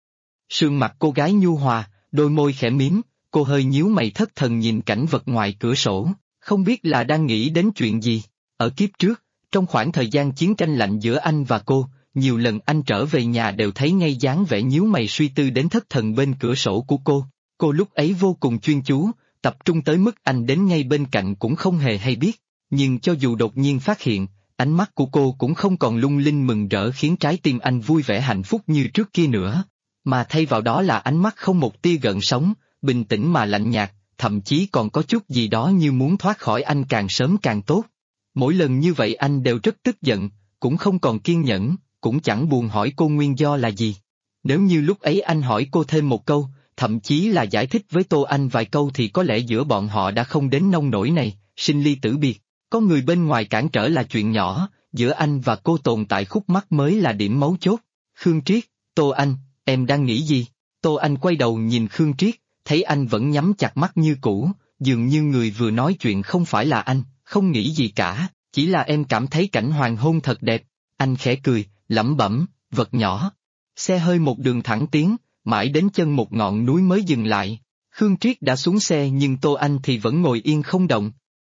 Sườn mặt cô gái nhu hòa, đôi môi khẽ mím, cô hơi nhíu mày thất thần nhìn cảnh vật ngoài cửa sổ, không biết là đang nghĩ đến chuyện gì. Ở kiếp trước, trong khoảng thời gian chiến tranh lạnh giữa anh và cô, nhiều lần anh trở về nhà đều thấy ngay dáng vẻ nhíu mày suy tư đến thất thần bên cửa sổ của cô. Cô lúc ấy vô cùng chuyên chú, tập trung tới mức anh đến ngay bên cạnh cũng không hề hay biết. Nhưng cho dù đột nhiên phát hiện, ánh mắt của cô cũng không còn lung linh mừng rỡ khiến trái tim anh vui vẻ hạnh phúc như trước kia nữa, mà thay vào đó là ánh mắt không một tia gợn sóng, bình tĩnh mà lạnh nhạt, thậm chí còn có chút gì đó như muốn thoát khỏi anh càng sớm càng tốt. Mỗi lần như vậy anh đều rất tức giận, cũng không còn kiên nhẫn, cũng chẳng buồn hỏi cô nguyên do là gì. Nếu như lúc ấy anh hỏi cô thêm một câu, thậm chí là giải thích với Tô Anh vài câu thì có lẽ giữa bọn họ đã không đến nông nỗi này, sinh ly tử biệt. Có người bên ngoài cản trở là chuyện nhỏ, giữa anh và cô tồn tại khúc mắc mới là điểm mấu chốt. Khương Triết, Tô Anh, em đang nghĩ gì? Tô Anh quay đầu nhìn Khương Triết, thấy anh vẫn nhắm chặt mắt như cũ, dường như người vừa nói chuyện không phải là anh, không nghĩ gì cả, chỉ là em cảm thấy cảnh hoàng hôn thật đẹp. Anh khẽ cười, lẩm bẩm, vật nhỏ. Xe hơi một đường thẳng tiến, mãi đến chân một ngọn núi mới dừng lại. Khương Triết đã xuống xe nhưng Tô Anh thì vẫn ngồi yên không động.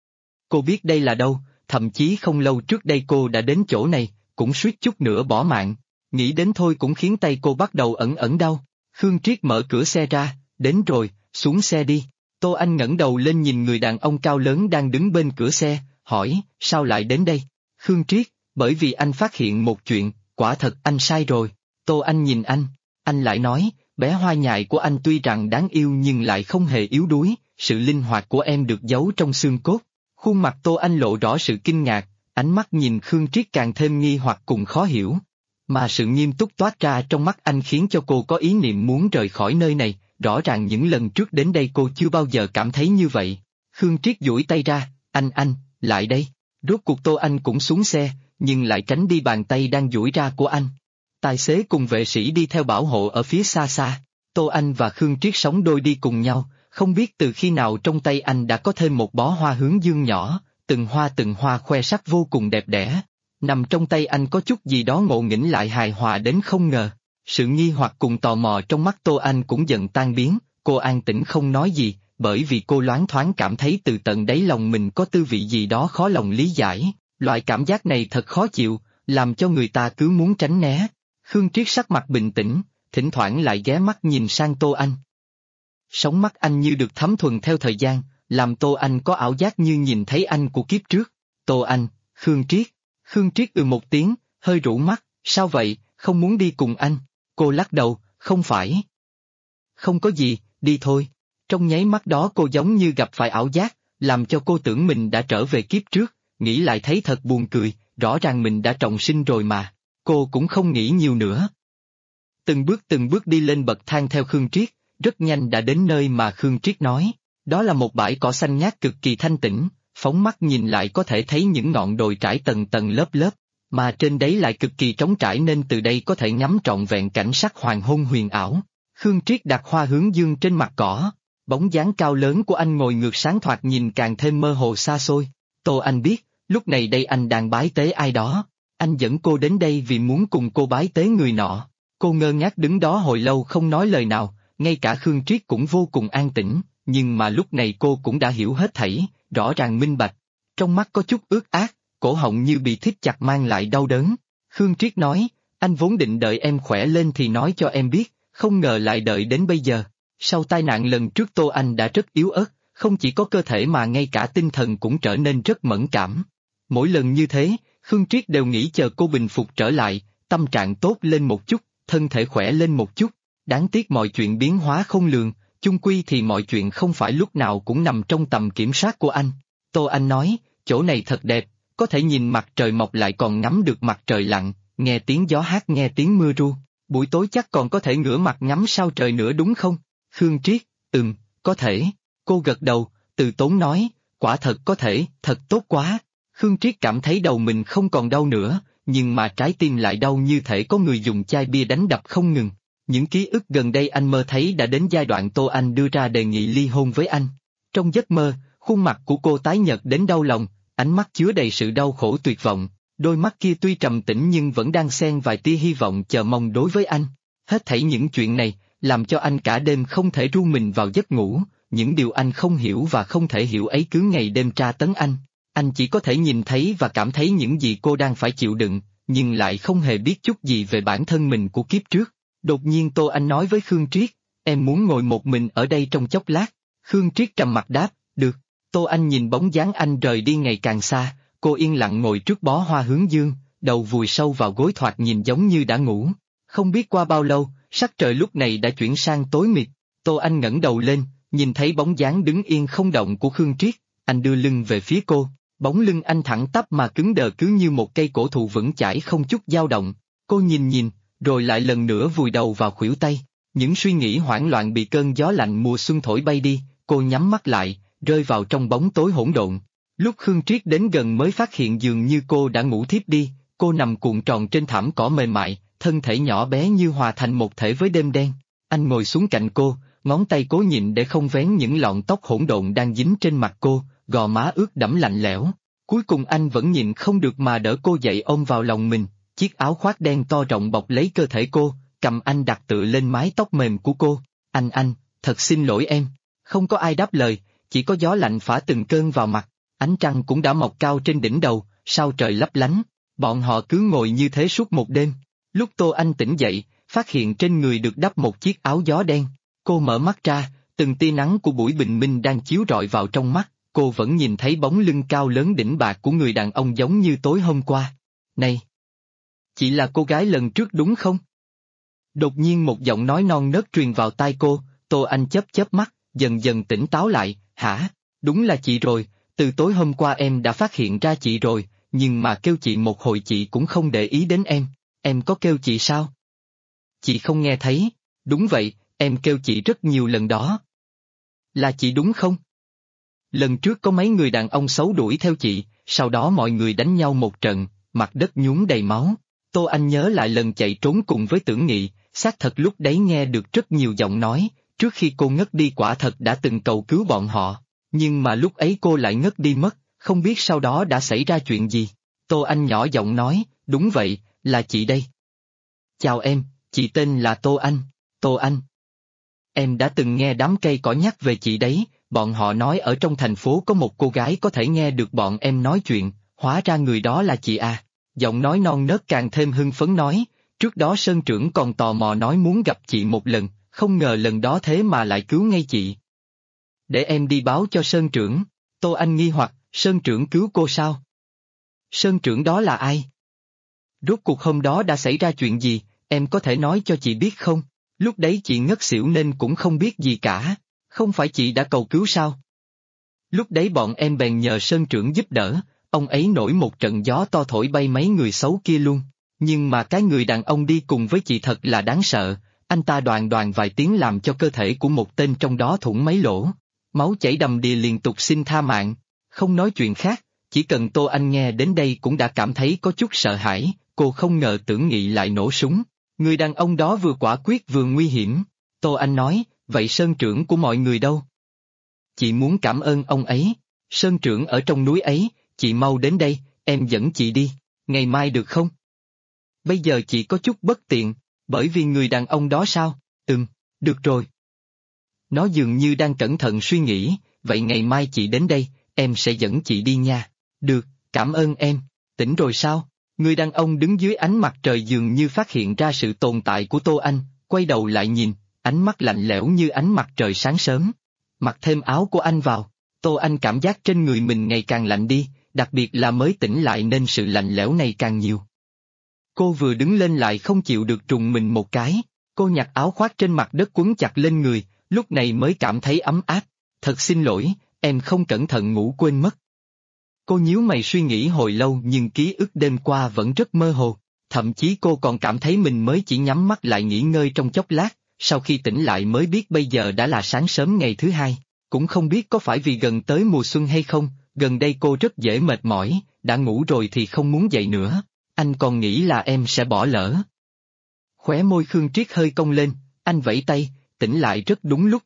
Cô biết đây là đâu, thậm chí không lâu trước đây cô đã đến chỗ này, cũng suýt chút nữa bỏ mạng. Nghĩ đến thôi cũng khiến tay cô bắt đầu ẩn ẩn đau. Khương Triết mở cửa xe ra, đến rồi, xuống xe đi. Tô Anh ngẩng đầu lên nhìn người đàn ông cao lớn đang đứng bên cửa xe, hỏi, sao lại đến đây? Khương Triết, bởi vì anh phát hiện một chuyện, quả thật anh sai rồi. Tô Anh nhìn anh lại nói, bé hoa nhài của anh tuy rằng đáng yêu nhưng lại không hề yếu đuối, sự linh hoạt của em được giấu trong xương cốt. Khuôn mặt Tô Anh lộ rõ sự kinh ngạc, ánh mắt nhìn Khương Triết càng thêm nghi hoặc cùng khó hiểu. Mà sự nghiêm túc toát ra trong mắt anh khiến cho cô có ý niệm muốn rời khỏi nơi này, rõ ràng những lần trước đến đây cô chưa bao giờ cảm thấy như vậy. Khương Triết duỗi tay ra, anh, lại đây. Rốt cuộc Tô Anh cũng xuống xe, nhưng lại tránh đi bàn tay đang duỗi ra của anh. Tài xế cùng vệ sĩ đi theo bảo hộ ở phía xa xa. Tô Anh và Khương Triết sống đôi đi cùng nhau, không biết từ khi nào trong tay anh đã có thêm một bó hoa hướng dương nhỏ, từng hoa khoe sắc vô cùng đẹp đẽ. Nằm trong tay anh có chút gì đó ngộ nghĩnh lại hài hòa đến không ngờ. Sự nghi hoặc cùng tò mò trong mắt Tô Anh cũng dần tan biến, cô an tĩnh không nói gì, bởi vì cô loáng thoáng cảm thấy từ tận đáy lòng mình có tư vị gì đó khó lòng lý giải. Loại cảm giác này thật khó chịu, làm cho người ta cứ muốn tránh né. Khương Triết sắc mặt bình tĩnh, thỉnh thoảng lại ghé mắt nhìn sang Tô Anh. Sóng mắt anh như được thấm thuần theo thời gian, làm Tô Anh có ảo giác như nhìn thấy anh của kiếp trước. Tô Anh, Khương Triết một tiếng, hơi rũ mắt, sao vậy, không muốn đi cùng anh? Cô lắc đầu, không phải. Không có gì, đi thôi. Trong nháy mắt đó cô giống như gặp phải ảo giác, làm cho cô tưởng mình đã trở về kiếp trước, nghĩ lại thấy thật buồn cười, rõ ràng mình đã trọng sinh rồi mà. Cô cũng không nghĩ nhiều nữa. Từng bước đi lên bậc thang theo Khương Triết, rất nhanh đã đến nơi mà Khương Triết nói. Đó là một bãi cỏ xanh ngát cực kỳ thanh tĩnh, phóng mắt nhìn lại có thể thấy những ngọn đồi trải tầng tầng lớp lớp, mà trên đấy lại cực kỳ trống trải nên từ đây có thể ngắm trọn vẹn cảnh sắc hoàng hôn huyền ảo. Khương Triết đặt hoa hướng dương trên mặt cỏ, bóng dáng cao lớn của anh ngồi ngược sáng thoạt nhìn càng thêm mơ hồ xa xôi. Tô Anh biết, lúc này đây anh đang bái tế ai đó, anh dẫn cô đến đây vì muốn cùng cô bái tế người nọ. Cô ngơ ngác đứng đó hồi lâu không nói lời nào, ngay cả Khương Triết cũng vô cùng an tĩnh, nhưng mà lúc này cô cũng đã hiểu hết thảy, rõ ràng minh bạch. Trong mắt có chút ướt át, cổ họng như bị thít chặt mang lại đau đớn. Khương Triết nói, anh vốn định đợi em khỏe lên thì nói cho em biết, không ngờ lại đợi đến bây giờ. Sau tai nạn lần trước Tô Anh đã rất yếu ớt, không chỉ có cơ thể mà ngay cả tinh thần cũng trở nên rất mẫn cảm. Mỗi lần như thế, Khương Triết đều nghĩ chờ cô bình phục trở lại, tâm trạng tốt lên một chút, thân thể khỏe lên một chút. Đáng tiếc mọi chuyện biến hóa không lường, chung quy thì mọi chuyện không phải lúc nào cũng nằm trong tầm kiểm soát của anh. Tô Anh nói, chỗ này thật đẹp, có thể nhìn mặt trời mọc lại còn ngắm được mặt trời lặn, nghe tiếng gió hát nghe tiếng mưa ru, buổi tối chắc còn có thể ngửa mặt ngắm sao trời nữa đúng không? Khương Triết, có thể. Cô gật đầu, từ tốn nói, quả thật có thể, thật tốt quá. Khương Triết cảm thấy đầu mình không còn đau nữa, nhưng mà trái tim lại đau như thể có người dùng chai bia đánh đập không ngừng. Những ký ức gần đây anh mơ thấy đã đến giai đoạn Tô Anh đưa ra đề nghị ly hôn với anh. Trong giấc mơ, khuôn mặt của cô tái nhợt đến đau lòng, ánh mắt chứa đầy sự đau khổ tuyệt vọng, đôi mắt kia tuy trầm tĩnh nhưng vẫn đang xen vài tia hy vọng chờ mong đối với anh. Hết thảy những chuyện này, làm cho anh cả đêm không thể ru mình vào giấc ngủ, những điều anh không hiểu và không thể hiểu ấy cứ ngày đêm tra tấn anh. Anh chỉ có thể nhìn thấy và cảm thấy những gì cô đang phải chịu đựng, nhưng lại không hề biết chút gì về bản thân mình của kiếp trước. Đột nhiên Tô Anh nói với Khương Triết, em muốn ngồi một mình ở đây trong chốc lát. Khương Triết trầm mặt đáp, được. Tô Anh nhìn bóng dáng anh rời đi ngày càng xa, cô yên lặng ngồi trước bó hoa hướng dương, đầu vùi sâu vào gối thoạt nhìn giống như đã ngủ. Không biết qua bao lâu, sắc trời lúc này đã chuyển sang tối mịt. Tô Anh ngẩng đầu lên, nhìn thấy bóng dáng đứng yên không động của Khương Triết, anh đưa lưng về phía cô, bóng lưng anh thẳng tắp mà cứng đờ cứ như một cây cổ thụ vững chãi không chút dao động. Cô nhìn, rồi lại lần nữa vùi đầu vào khuỷu tay. Những suy nghĩ hoảng loạn bị cơn gió lạnh mùa xuân thổi bay đi, cô nhắm mắt lại, rơi vào trong bóng tối hỗn độn. Lúc Khương Triết đến gần mới phát hiện dường như cô đã ngủ thiếp đi, cô nằm cuộn tròn trên thảm cỏ mềm mại, thân thể nhỏ bé như hòa thành một thể với đêm đen. Anh ngồi xuống cạnh cô, ngón tay cố nhịn để không vén những lọn tóc hỗn độn đang dính trên mặt cô, gò má ướt đẫm lạnh lẽo. Cuối cùng anh vẫn nhịn không được mà đỡ cô dậy ôm vào lòng mình, chiếc áo khoác đen to rộng bọc lấy cơ thể cô, cầm anh đặt tựa lên mái tóc mềm của cô. Anh, thật xin lỗi em. Không có ai đáp lời, chỉ có gió lạnh phả từng cơn vào mặt, ánh trăng cũng đã mọc cao trên đỉnh đầu, sao trời lấp lánh. Bọn họ cứ ngồi như thế suốt một đêm. Lúc Tô Anh tỉnh dậy, phát hiện trên người được đắp một chiếc áo gió đen. Cô mở mắt ra, từng tia nắng của buổi bình minh đang chiếu rọi vào trong mắt, cô vẫn nhìn thấy bóng lưng cao lớn đỉnh bạc của người đàn ông giống như tối hôm qua. Này! Chị là cô gái lần trước đúng không? Đột nhiên một giọng nói non nớt truyền vào tai cô, Tô Anh chớp mắt, dần dần tỉnh táo lại, hả? Đúng là chị rồi, từ tối hôm qua em đã phát hiện ra chị rồi, nhưng mà kêu chị một hồi chị cũng không để ý đến em có kêu chị sao? Chị không nghe thấy, đúng vậy, em kêu chị rất nhiều lần đó. Là chị đúng không? Lần trước có mấy người đàn ông xấu đuổi theo chị, sau đó mọi người đánh nhau một trận, mặt đất nhuốm đầy máu. Tô Anh nhớ lại lần chạy trốn cùng với Tưởng Nghị, xác thật lúc đấy nghe được rất nhiều giọng nói, trước khi cô ngất đi quả thật đã từng cầu cứu bọn họ, nhưng mà lúc ấy cô lại ngất đi mất, không biết sau đó đã xảy ra chuyện gì. Tô Anh nhỏ giọng nói, đúng vậy, là chị đây. Chào em, chị tên là Tô Anh. Tô Anh. Em đã từng nghe đám cây cỏ nhắc về chị đấy, bọn họ nói ở trong thành phố có một cô gái có thể nghe được bọn em nói chuyện, hóa ra người đó là chị à. Giọng nói non nớt càng thêm hưng phấn nói, trước đó Sơn trưởng còn tò mò nói muốn gặp chị một lần, không ngờ lần đó thế mà lại cứu ngay chị. Để em đi báo cho Sơn trưởng. Tô Anh nghi hoặc, Sơn trưởng cứu cô sao? Sơn trưởng đó là ai? Rốt cuộc hôm đó đã xảy ra chuyện gì, em có thể nói cho chị biết không? Lúc đấy chị ngất xỉu nên cũng không biết gì cả, không phải chị đã cầu cứu sao? Lúc đấy bọn em bèn nhờ Sơn trưởng giúp đỡ, ông ấy nổi một trận gió to thổi bay mấy người xấu kia luôn, nhưng mà cái người đàn ông đi cùng với chị thật là đáng sợ, anh ta đoàn vài tiếng làm cho cơ thể của một tên trong đó thủng mấy lỗ, máu chảy đầm đìa liên tục xin tha mạng, không nói chuyện khác, chỉ cần Tô Anh nghe đến đây cũng đã cảm thấy có chút sợ hãi, cô không ngờ Tưởng Nghị lại nổ súng, người đàn ông đó vừa quả quyết vừa nguy hiểm. Tô Anh nói, vậy Sơn trưởng của mọi người đâu? Chị muốn cảm ơn ông ấy, Sơn trưởng ở trong núi ấy, chị mau đến đây, em dẫn chị đi, ngày mai được không? Bây giờ chị có chút bất tiện, bởi vì người đàn ông đó sao? Được rồi. Nó dường như đang cẩn thận suy nghĩ, vậy ngày mai chị đến đây, em sẽ dẫn chị đi nha. Được, cảm ơn em. Tỉnh rồi sao? Người đàn ông đứng dưới ánh mặt trời dường như phát hiện ra sự tồn tại của Tô Anh, quay đầu lại nhìn, ánh mắt lạnh lẽo như ánh mặt trời sáng sớm. Mặc thêm áo của anh vào, Tô Anh cảm giác trên người mình ngày càng lạnh đi, đặc biệt là mới tỉnh lại nên sự lạnh lẽo này càng nhiều. Cô vừa đứng lên lại không chịu được trùng mình một cái, cô nhặt áo khoác trên mặt đất quấn chặt lên người, lúc này mới cảm thấy ấm áp. Thật xin lỗi, em không cẩn thận ngủ quên mất. Cô nhíu mày suy nghĩ hồi lâu nhưng ký ức đêm qua vẫn rất mơ hồ. Thậm chí cô còn cảm thấy mình mới chỉ nhắm mắt lại nghỉ ngơi trong chốc lát, sau khi tỉnh lại mới biết bây giờ đã là sáng sớm ngày thứ hai. Cũng không biết có phải vì gần tới mùa xuân hay không, gần đây cô rất dễ mệt mỏi, đã ngủ rồi thì không muốn dậy nữa. Anh còn nghĩ là em sẽ bỏ lỡ. Khóe môi Khương Triết hơi cong lên, anh vẫy tay, tỉnh lại rất đúng lúc.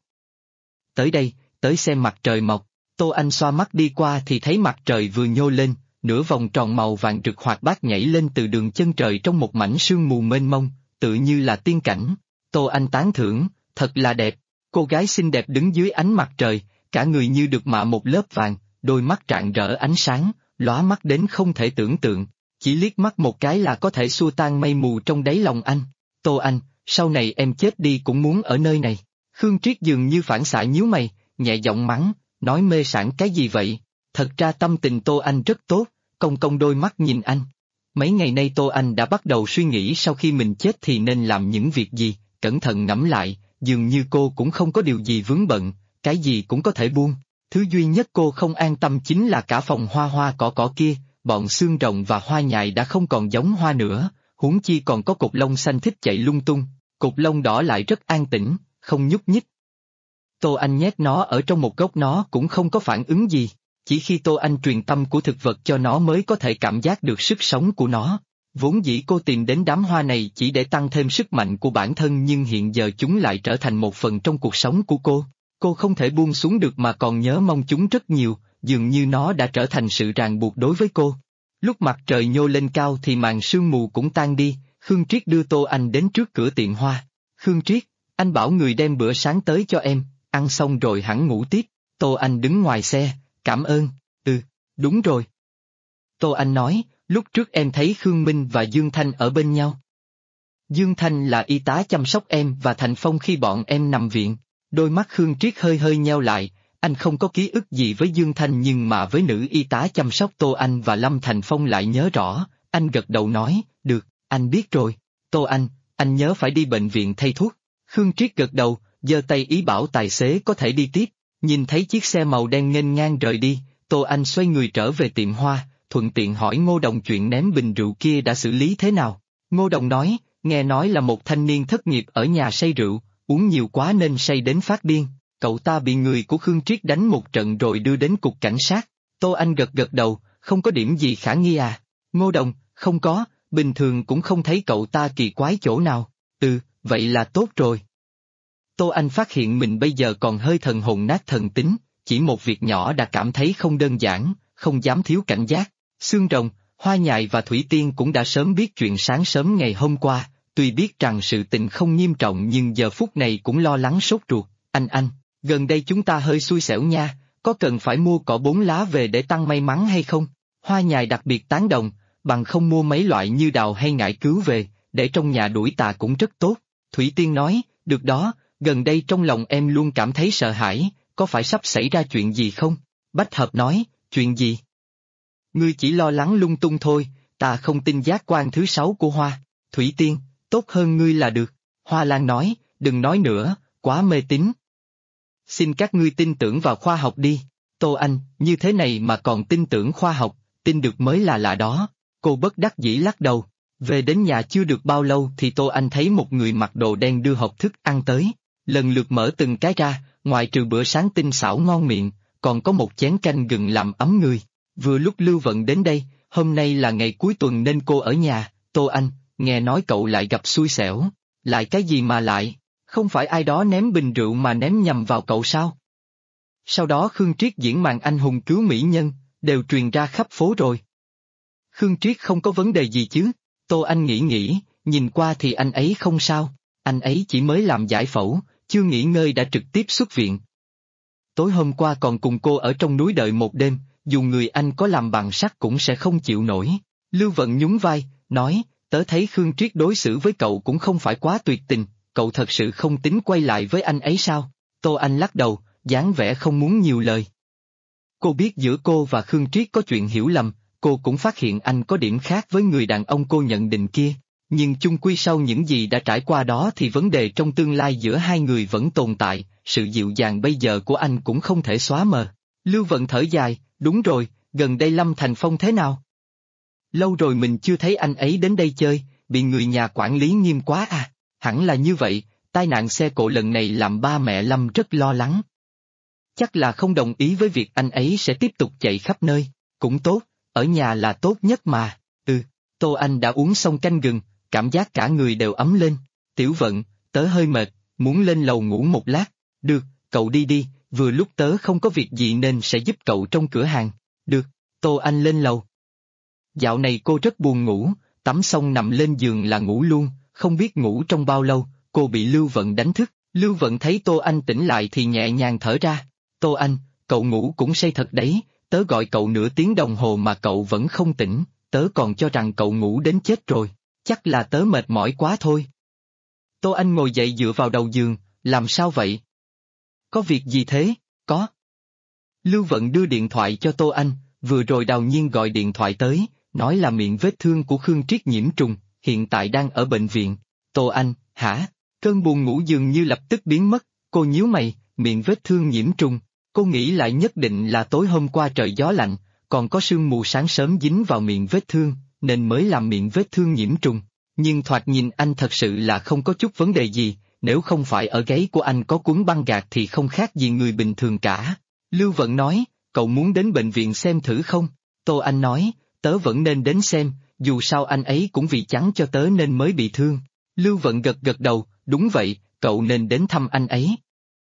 Tới đây, tới xem mặt trời mọc. Tô Anh xoa mắt đi qua thì thấy mặt trời vừa nhô lên, nửa vòng tròn màu vàng rực hoạt bát nhảy lên từ đường chân trời trong một mảnh sương mù mênh mông, tự như là tiên cảnh. Tô Anh tán thưởng, thật là đẹp. Cô gái xinh đẹp đứng dưới ánh mặt trời, cả người như được mạ một lớp vàng, đôi mắt rạng rỡ ánh sáng, lóa mắt đến không thể tưởng tượng. Chỉ liếc mắt một cái là có thể xua tan mây mù trong đáy lòng anh. Tô Anh, sau này em chết đi cũng muốn ở nơi này. Khương Triết dường như phản xạ nhíu mày, nhẹ giọng mắng, nói mê sảng cái gì vậy? Thật ra tâm tình Tô Anh rất tốt, cong cong đôi mắt nhìn anh. Mấy ngày nay Tô Anh đã bắt đầu suy nghĩ sau khi mình chết thì nên làm những việc gì, cẩn thận ngẫm lại, dường như cô cũng không có điều gì vướng bận, cái gì cũng có thể buông. Thứ duy nhất cô không an tâm chính là cả phòng hoa hoa cỏ cỏ kia, bọn xương rồng và hoa nhài đã không còn giống hoa nữa, huống chi còn có cục lông xanh thích chạy lung tung, cục lông đỏ lại rất an tĩnh, không nhúc nhích. Tô Anh nhét nó ở trong một góc nó cũng không có phản ứng gì, chỉ khi Tô Anh truyền tâm của thực vật cho nó mới có thể cảm giác được sức sống của nó. Vốn dĩ cô tìm đến đám hoa này chỉ để tăng thêm sức mạnh của bản thân nhưng hiện giờ chúng lại trở thành một phần trong cuộc sống của cô. Cô không thể buông xuống được mà còn nhớ mong chúng rất nhiều, dường như nó đã trở thành sự ràng buộc đối với cô. Lúc mặt trời nhô lên cao thì màn sương mù cũng tan đi, Khương Triết đưa Tô Anh đến trước cửa tiệm hoa. Khương Triết, anh bảo người đem bữa sáng tới cho em, ăn xong rồi hẳn ngủ tiếp. Tô Anh đứng ngoài xe, cảm ơn, đúng rồi. Tô Anh nói, lúc trước em thấy Khương Minh và Dương Thanh ở bên nhau. Dương Thanh là y tá chăm sóc em và Thành Phong khi bọn em nằm viện. Đôi mắt Khương Triết hơi hơi nheo lại, anh không có ký ức gì với Dương Thanh nhưng mà với nữ y tá chăm sóc Tô Anh và Lâm Thành Phong lại nhớ rõ, anh gật đầu nói, được, anh biết rồi. Tô anh nhớ phải đi bệnh viện thay thuốc. Khương Triết gật đầu, giơ tay ý bảo tài xế có thể đi tiếp, nhìn thấy chiếc xe màu đen nghênh ngang rời đi, Tô Anh xoay người trở về tiệm hoa, thuận tiện hỏi Ngô Đồng chuyện ném bình rượu kia đã xử lý thế nào. Ngô Đồng nói, nghe nói là một thanh niên thất nghiệp ở nhà say rượu, uống nhiều quá nên say đến phát điên, cậu ta bị người của Khương Triết đánh một trận rồi đưa đến cục cảnh sát. Tô Anh gật gật đầu, không có điểm gì khả nghi à? Ngô Đồng, không có, bình thường cũng không thấy cậu ta kỳ quái chỗ nào. Vậy là tốt rồi. Tô Anh phát hiện mình bây giờ còn hơi thần hồn nát thần tính, chỉ một việc nhỏ đã cảm thấy không đơn giản, không dám thiếu cảnh giác. Xương rồng, hoa nhài và thủy tiên cũng đã sớm biết chuyện sáng sớm ngày hôm qua, tuy biết rằng sự tình không nghiêm trọng nhưng giờ phút này cũng lo lắng sốt ruột. Anh, gần đây chúng ta hơi xui xẻo nha, có cần phải mua cỏ 4 lá về để tăng may mắn hay không? Hoa nhài đặc biệt tán đồng, bằng không mua mấy loại như đào hay ngải cứu về, để trong nhà đuổi tà cũng rất tốt. Thủy tiên nói, được đó, gần đây trong lòng em luôn cảm thấy sợ hãi, có phải sắp xảy ra chuyện gì không? Bách hợp nói, chuyện gì? Ngươi chỉ lo lắng lung tung thôi, ta không tin giác quan thứ 6 của hoa. Thủy tiên, tốt hơn ngươi là được. Hoa Lan nói, đừng nói nữa, quá mê tín. Xin các ngươi tin tưởng vào khoa học đi. Tô Anh, như thế này mà còn tin tưởng khoa học, tin được mới là lạ đó. Cô bất đắc dĩ lắc đầu. Về đến nhà chưa được bao lâu thì Tô Anh thấy một người mặc đồ đen đưa hộp thức ăn tới, lần lượt mở từng cái ra, ngoại trừ bữa sáng tinh xảo ngon miệng, còn có một chén canh gừng làm ấm người. Vừa lúc Lưu Vận đến đây, hôm nay là ngày cuối tuần nên cô ở nhà. Tô Anh, nghe nói cậu lại gặp xui xẻo. Lại cái gì mà lại, không phải ai đó ném bình rượu mà ném nhầm vào cậu sao? Sau đó Khương Triết diễn màn anh hùng cứu mỹ nhân, đều truyền ra khắp phố rồi. Khương Triết không có vấn đề gì chứ? Tô Anh nghĩ, nhìn qua thì anh ấy không sao, anh ấy chỉ mới làm giải phẫu, chưa nghỉ ngơi đã trực tiếp xuất viện. Tối hôm qua còn cùng cô ở trong núi đợi một đêm, dù người anh có làm bằng sắt cũng sẽ không chịu nổi. Lưu Vận nhún vai, nói, tớ thấy Khương Triết đối xử với cậu cũng không phải quá tuyệt tình, cậu thật sự không tính quay lại với anh ấy sao? Tô Anh lắc đầu, dáng vẻ không muốn nhiều lời. Cô biết giữa cô và Khương Triết có chuyện hiểu lầm, cô cũng phát hiện anh có điểm khác với người đàn ông cô nhận định kia, nhưng chung quy sau những gì đã trải qua đó thì vấn đề trong tương lai giữa hai người vẫn tồn tại, sự dịu dàng bây giờ của anh cũng không thể xóa mờ. Lưu Vận thở dài, đúng rồi, gần đây Lâm Thành Phong thế nào? Lâu rồi mình chưa thấy anh ấy đến đây chơi, bị người nhà quản lý nghiêm quá à, hẳn là như vậy, tai nạn xe cộ lần này làm ba mẹ Lâm rất lo lắng. Chắc là không đồng ý với việc anh ấy sẽ tiếp tục chạy khắp nơi, cũng tốt, ở nhà là tốt nhất mà, Tô Anh đã uống xong canh gừng, cảm giác cả người đều ấm lên, Tiểu Vận, tớ hơi mệt, muốn lên lầu ngủ một lát, được, cậu đi đi, vừa lúc tớ không có việc gì nên sẽ giúp cậu trong cửa hàng, được, Tô Anh lên lầu. Dạo này cô rất buồn ngủ, tắm xong nằm lên giường là ngủ luôn, không biết ngủ trong bao lâu, cô bị Lưu Vận đánh thức, Lưu Vận thấy Tô Anh tỉnh lại thì nhẹ nhàng thở ra, Tô Anh, cậu ngủ cũng say thật đấy, tớ gọi cậu nửa tiếng đồng hồ mà cậu vẫn không tỉnh, tớ còn cho rằng cậu ngủ đến chết rồi, chắc là tớ mệt mỏi quá thôi. Tô Anh ngồi dậy dựa vào đầu giường, làm sao vậy? Có việc gì thế? Có. Lưu Vận đưa điện thoại cho Tô Anh, vừa rồi Đào Nhiên gọi điện thoại tới, nói là miệng vết thương của Khương Triết nhiễm trùng, hiện tại đang ở bệnh viện. Tô Anh, hả? Cơn buồn ngủ dường như lập tức biến mất, cô nhíu mày, miệng vết thương nhiễm trùng, cô nghĩ lại nhất định là tối hôm qua trời gió lạnh, còn có sương mù sáng sớm dính vào miệng vết thương, nên mới làm miệng vết thương nhiễm trùng. Nhưng thoạt nhìn anh thật sự là không có chút vấn đề gì, nếu không phải ở gáy của anh có cuốn băng gạc thì không khác gì người bình thường cả. Lưu Vận nói, cậu muốn đến bệnh viện xem thử không? Tô Anh nói, tớ vẫn nên đến xem, dù sao anh ấy cũng vì chắn cho tớ nên mới bị thương. Lưu Vận gật gật đầu, đúng vậy, cậu nên đến thăm anh ấy.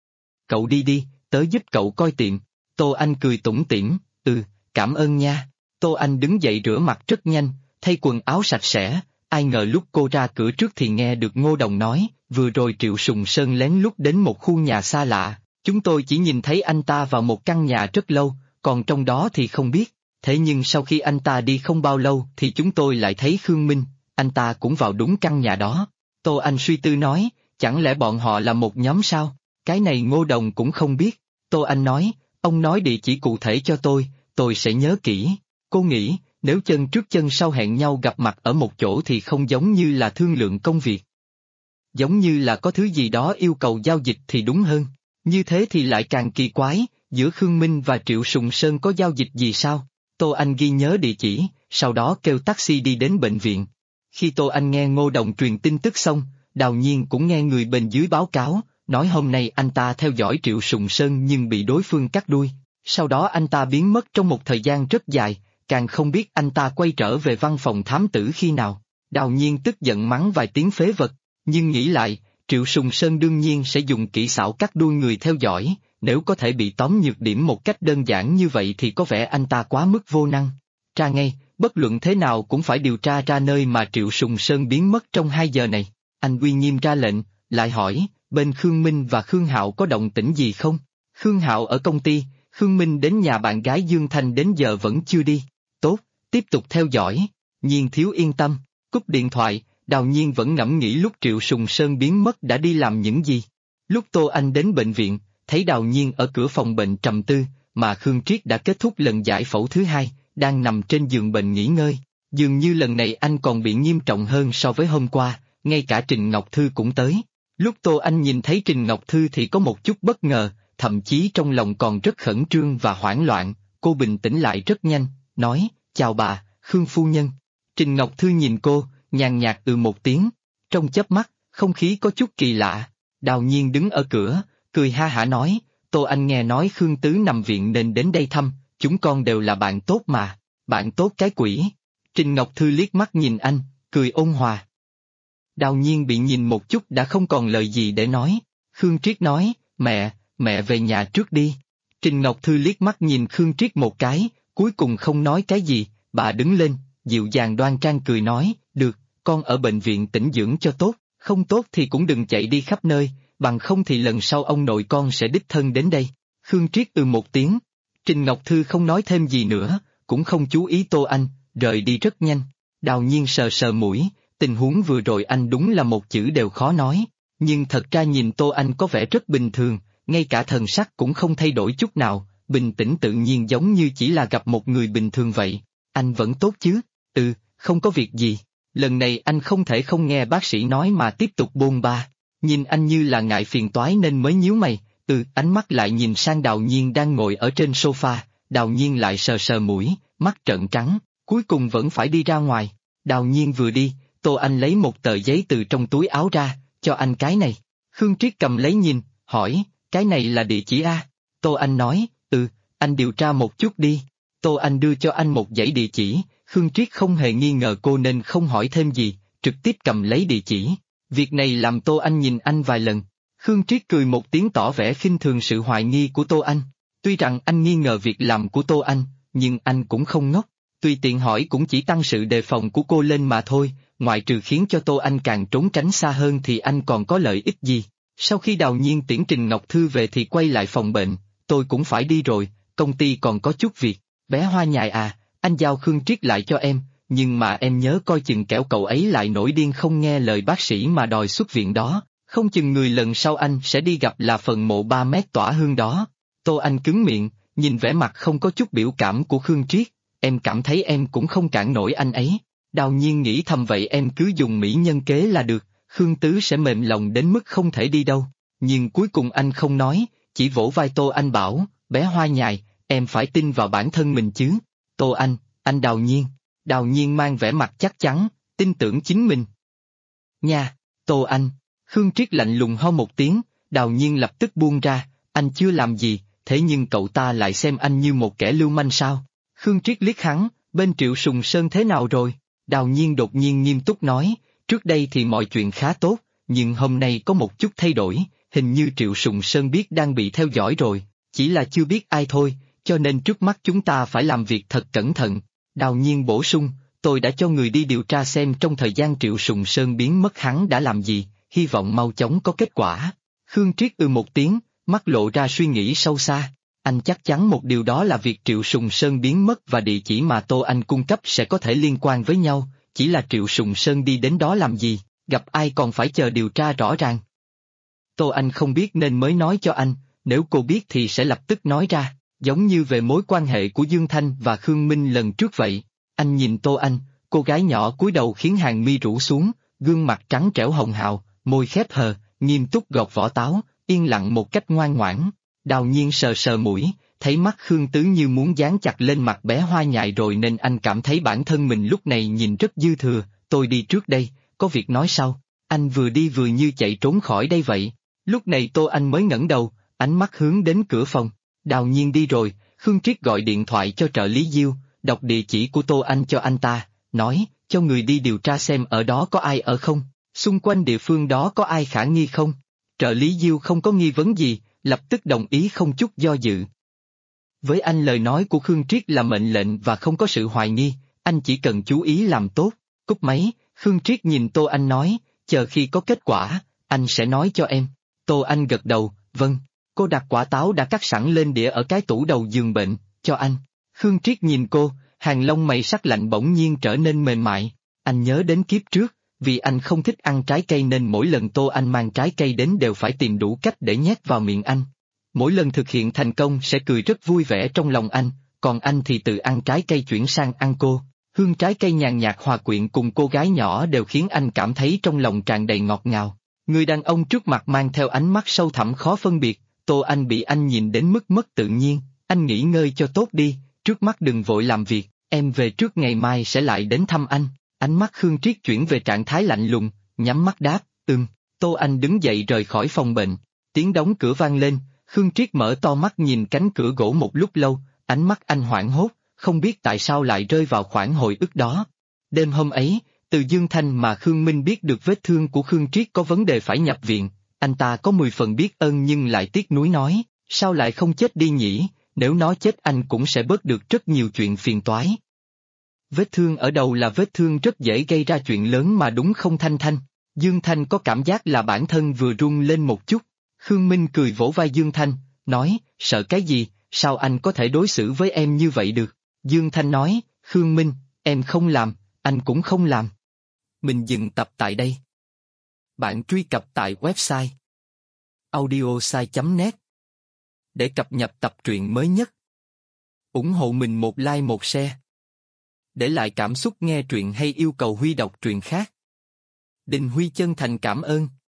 Cậu đi đi, tớ giúp cậu coi tiệm. Tô Anh cười tủm tỉm, cảm ơn nha. Tô Anh đứng dậy rửa mặt rất nhanh, thay quần áo sạch sẽ, ai ngờ lúc cô ra cửa trước thì nghe được Ngô Đồng nói, vừa rồi Triệu Sùng Sơn lén lút đến một khu nhà xa lạ, chúng tôi chỉ nhìn thấy anh ta vào một căn nhà rất lâu, còn trong đó thì không biết, thế nhưng sau khi anh ta đi không bao lâu thì chúng tôi lại thấy Khương Minh, anh ta cũng vào đúng căn nhà đó. Tô Anh suy tư nói, chẳng lẽ bọn họ là một nhóm sao? Cái này Ngô Đồng cũng không biết. Tô Anh nói, ông nói địa chỉ cụ thể cho tôi sẽ nhớ kỹ. Cô nghĩ, nếu chân trước chân sau hẹn nhau gặp mặt ở một chỗ thì không giống như là thương lượng công việc. Giống như là có thứ gì đó yêu cầu giao dịch thì đúng hơn. Như thế thì lại càng kỳ quái, giữa Khương Minh và Triệu Sùng Sơn có giao dịch gì sao? Tô Anh ghi nhớ địa chỉ, sau đó kêu taxi đi đến bệnh viện. Khi Tô Anh nghe Ngô Đồng truyền tin tức xong, Đào Nhiên cũng nghe người bên dưới báo cáo, nói hôm nay anh ta theo dõi Triệu Sùng Sơn nhưng bị đối phương cắt đuôi. Sau đó anh ta biến mất trong một thời gian rất dài, càng không biết anh ta quay trở về văn phòng thám tử khi nào. Đào Nhiên tức giận mắng vài tiếng phế vật, nhưng nghĩ lại, Triệu Sùng Sơn đương nhiên sẽ dùng kỹ xảo cắt đuôi người theo dõi, nếu có thể bị tóm nhược điểm một cách đơn giản như vậy thì có vẻ anh ta quá mức vô năng. Tra ngay, bất luận thế nào cũng phải điều tra ra nơi mà Triệu Sùng Sơn biến mất trong 2 giờ này. Anh uy nghiêm ra lệnh, lại hỏi, bên Khương Minh và Khương Hạo có động tĩnh gì không? Khương Hạo ở công ty, Khương Minh đến nhà bạn gái Dương Thanh đến giờ vẫn chưa đi. Tốt, tiếp tục theo dõi. Nhiên thiếu yên tâm, cúp điện thoại, Đào Nhiên vẫn ngẫm nghĩ lúc Triệu Sùng Sơn biến mất đã đi làm những gì. Lúc Tô Anh đến bệnh viện, thấy Đào Nhiên ở cửa phòng bệnh trầm tư, mà Khương Triết đã kết thúc lần giải phẫu thứ 2, đang nằm trên giường bệnh nghỉ ngơi. Dường như lần này anh còn bị nghiêm trọng hơn so với hôm qua, ngay cả Trình Ngọc Thư cũng tới. Lúc Tô Anh nhìn thấy Trình Ngọc Thư thì có một chút bất ngờ, thậm chí trong lòng còn rất khẩn trương và hoảng loạn, cô bình tĩnh lại rất nhanh, nói, chào bà, Khương phu nhân. Trình Ngọc Thư nhìn cô, nhàn nhạt một tiếng, trong chớp mắt, không khí có chút kỳ lạ. Đào Nhiên đứng ở cửa, cười ha hả nói, Tô Anh nghe nói Khương Tứ nằm viện nên đến đây thăm, chúng con đều là bạn tốt mà, bạn tốt cái quỷ. Trình Ngọc Thư liếc mắt nhìn anh, cười ôn hòa. Đào Nhiên bị nhìn một chút đã không còn lời gì để nói. Khương Triết nói, mẹ về nhà trước đi. Trình Ngọc Thư liếc mắt nhìn Khương Triết một cái, cuối cùng không nói cái gì, bà đứng lên, dịu dàng đoan trang cười nói, được, con ở bệnh viện tĩnh dưỡng cho tốt, không tốt thì cũng đừng chạy đi khắp nơi, bằng không thì lần sau ông nội con sẽ đích thân đến đây. Khương Triết một tiếng. Trình Ngọc Thư không nói thêm gì nữa, cũng không chú ý Tô Anh, rời đi rất nhanh. Đào Nhiên sờ sờ mũi, tình huống vừa rồi anh đúng là một chữ đều khó nói, nhưng thật ra nhìn Tô Anh có vẻ rất bình thường, ngay cả thần sắc cũng không thay đổi chút nào, bình tĩnh tự nhiên giống như chỉ là gặp một người bình thường vậy. Anh vẫn tốt chứ? Không có việc gì. Lần này anh không thể không nghe bác sĩ nói mà tiếp tục bôn ba. Nhìn anh như là ngại phiền toái nên mới nhíu mày, ánh mắt lại nhìn sang Đào Nhiên đang ngồi ở trên sofa, Đào Nhiên lại sờ sờ mũi, mắt trợn trắng, cuối cùng vẫn phải đi ra ngoài. Đào Nhiên vừa đi, Tô Anh lấy một tờ giấy từ trong túi áo ra, cho anh cái này. Khương Triết cầm lấy nhìn, hỏi, cái này là địa chỉ A. Tô Anh nói, anh điều tra một chút đi. Tô Anh đưa cho anh một dãy địa chỉ, Khương Triết không hề nghi ngờ cô nên không hỏi thêm gì, trực tiếp cầm lấy địa chỉ. Việc này làm Tô Anh nhìn anh vài lần. Khương Triết cười một tiếng tỏ vẻ khinh thường sự hoài nghi của Tô Anh. Tuy rằng anh nghi ngờ việc làm của Tô Anh, nhưng anh cũng không ngốc. Tùy tiện hỏi cũng chỉ tăng sự đề phòng của cô lên mà thôi, ngoại trừ khiến cho Tô Anh càng trốn tránh xa hơn thì anh còn có lợi ích gì. Sau khi Đào Nhiên tiễn Trình Ngọc Thư về thì quay lại phòng bệnh, tôi cũng phải đi rồi, công ty còn có chút việc. Bé Hoa Nhài à, anh giao Khương Triết lại cho em, nhưng mà em nhớ coi chừng kẻo cậu ấy lại nổi điên không nghe lời bác sĩ mà đòi xuất viện đó, không chừng người lần sau anh sẽ đi gặp là phần mộ 3 mét tỏa hương đó. Tô Anh cứng miệng, nhìn vẻ mặt không có chút biểu cảm của Khương Triết, em cảm thấy em cũng không cản nổi anh ấy. Đào Nhiên nghĩ thầm vậy em cứ dùng mỹ nhân kế là được, Khương Tứ sẽ mềm lòng đến mức không thể đi đâu. Nhưng cuối cùng anh không nói, chỉ vỗ vai Tô Anh bảo, bé Hoa Nhài, em phải tin vào bản thân mình chứ. Tô anh Đào Nhiên. Đào Nhiên mang vẻ mặt chắc chắn, tin tưởng chính mình. Nha, Tô Anh. Khương Triết lạnh lùng ho một tiếng, Đào Nhiên lập tức buông ra, anh chưa làm gì, thế nhưng cậu ta lại xem anh như một kẻ lưu manh sao. Khương Triết liếc hắn, bên Triệu Sùng Sơn thế nào rồi? Đào Nhiên đột nhiên nghiêm túc nói, trước đây thì mọi chuyện khá tốt, nhưng hôm nay có một chút thay đổi, hình như Triệu Sùng Sơn biết đang bị theo dõi rồi, chỉ là chưa biết ai thôi, cho nên trước mắt chúng ta phải làm việc thật cẩn thận. Đào Nhiên bổ sung, tôi đã cho người đi điều tra xem trong thời gian Triệu Sùng Sơn biến mất hắn đã làm gì, hy vọng mau chóng có kết quả. Khương Triết một tiếng, mắt lộ ra suy nghĩ sâu xa. Anh chắc chắn một điều đó là việc Triệu Sùng Sơn biến mất và địa chỉ mà Tô Anh cung cấp sẽ có thể liên quan với nhau, chỉ là Triệu Sùng Sơn đi đến đó làm gì, gặp ai còn phải chờ điều tra rõ ràng. Tô Anh không biết nên mới nói cho anh, nếu cô biết thì sẽ lập tức nói ra, giống như về mối quan hệ của Dương Thanh và Khương Minh lần trước vậy. Anh nhìn Tô Anh, cô gái nhỏ cúi đầu khiến hàng mi rũ xuống, gương mặt trắng trẻo hồng hào, môi khép hờ, nghiêm túc gọt vỏ táo, yên lặng một cách ngoan ngoãn. Đào Nhiên sờ sờ mũi, thấy mắt Khương Tứ như muốn dán chặt lên mặt bé Hoa Nhài rồi nên anh cảm thấy bản thân mình lúc này nhìn rất dư thừa, tôi đi trước đây, có việc nói sau. Anh vừa đi vừa như chạy trốn khỏi đây vậy. Lúc này Tô Anh mới ngẩng đầu, ánh mắt hướng đến cửa phòng. Đào Nhiên đi rồi, Khương Triết gọi điện thoại cho trợ lý Diêu, đọc địa chỉ của Tô Anh cho anh ta, nói, cho người đi điều tra xem ở đó có ai ở không, xung quanh địa phương đó có ai khả nghi không. Trợ lý Diêu không có nghi vấn gì, lập tức đồng ý không chút do dự. Với anh lời nói của Khương Triết là mệnh lệnh và không có sự hoài nghi, anh chỉ cần chú ý làm tốt. Cúp máy, Khương Triết nhìn Tô Anh nói, chờ khi có kết quả, anh sẽ nói cho em. Tô Anh gật đầu, vâng. Cô đặt quả táo đã cắt sẵn lên đĩa ở cái tủ đầu giường bệnh, cho anh. Khương Triết nhìn cô, hàng lông mày sắc lạnh bỗng nhiên trở nên mềm mại. Anh nhớ đến kiếp trước, vì anh không thích ăn trái cây nên mỗi lần Tô Anh mang trái cây đến đều phải tìm đủ cách để nhét vào miệng anh. Mỗi lần thực hiện thành công sẽ cười rất vui vẻ trong lòng anh, còn anh thì tự ăn trái cây chuyển sang ăn cô. Hương trái cây nhàn nhạt hòa quyện cùng cô gái nhỏ đều khiến anh cảm thấy trong lòng tràn đầy ngọt ngào. Người đàn ông trước mặt mang theo ánh mắt sâu thẳm khó phân biệt, Tô Anh bị anh nhìn đến mức mất tự nhiên, anh nghỉ ngơi cho tốt đi, trước mắt đừng vội làm việc, em về trước ngày mai sẽ lại đến thăm anh. Ánh mắt Khương Triết chuyển về trạng thái lạnh lùng, nhắm mắt đáp, Tô Anh đứng dậy rời khỏi phòng bệnh, tiếng đóng cửa vang lên, Khương Triết mở to mắt nhìn cánh cửa gỗ một lúc lâu, ánh mắt anh hoảng hốt, không biết tại sao lại rơi vào khoảng hồi ức đó. Đêm hôm ấy, từ Dương Thanh mà Khương Minh biết được vết thương của Khương Triết có vấn đề phải nhập viện, anh ta có 10 phần biết ơn nhưng lại tiếc nuối nói, sao lại không chết đi nhỉ, nếu nó chết anh cũng sẽ bớt được rất nhiều chuyện phiền toái. Vết thương ở đầu là vết thương rất dễ gây ra chuyện lớn mà đúng không Thanh Thanh? Dương Thanh có cảm giác là bản thân vừa run lên một chút. Khương Minh cười vỗ vai Dương Thanh, nói, sợ cái gì, sao anh có thể đối xử với em như vậy được? Dương Thanh nói, Khương Minh, em không làm, anh cũng không làm. Mình dừng tập tại đây. Bạn truy cập tại website audiosai.net để cập nhật tập truyện mới nhất. Ủng hộ mình một like một share. Để lại cảm xúc nghe truyện hay yêu cầu Huy đọc truyện khác. Đình Huy chân thành cảm ơn.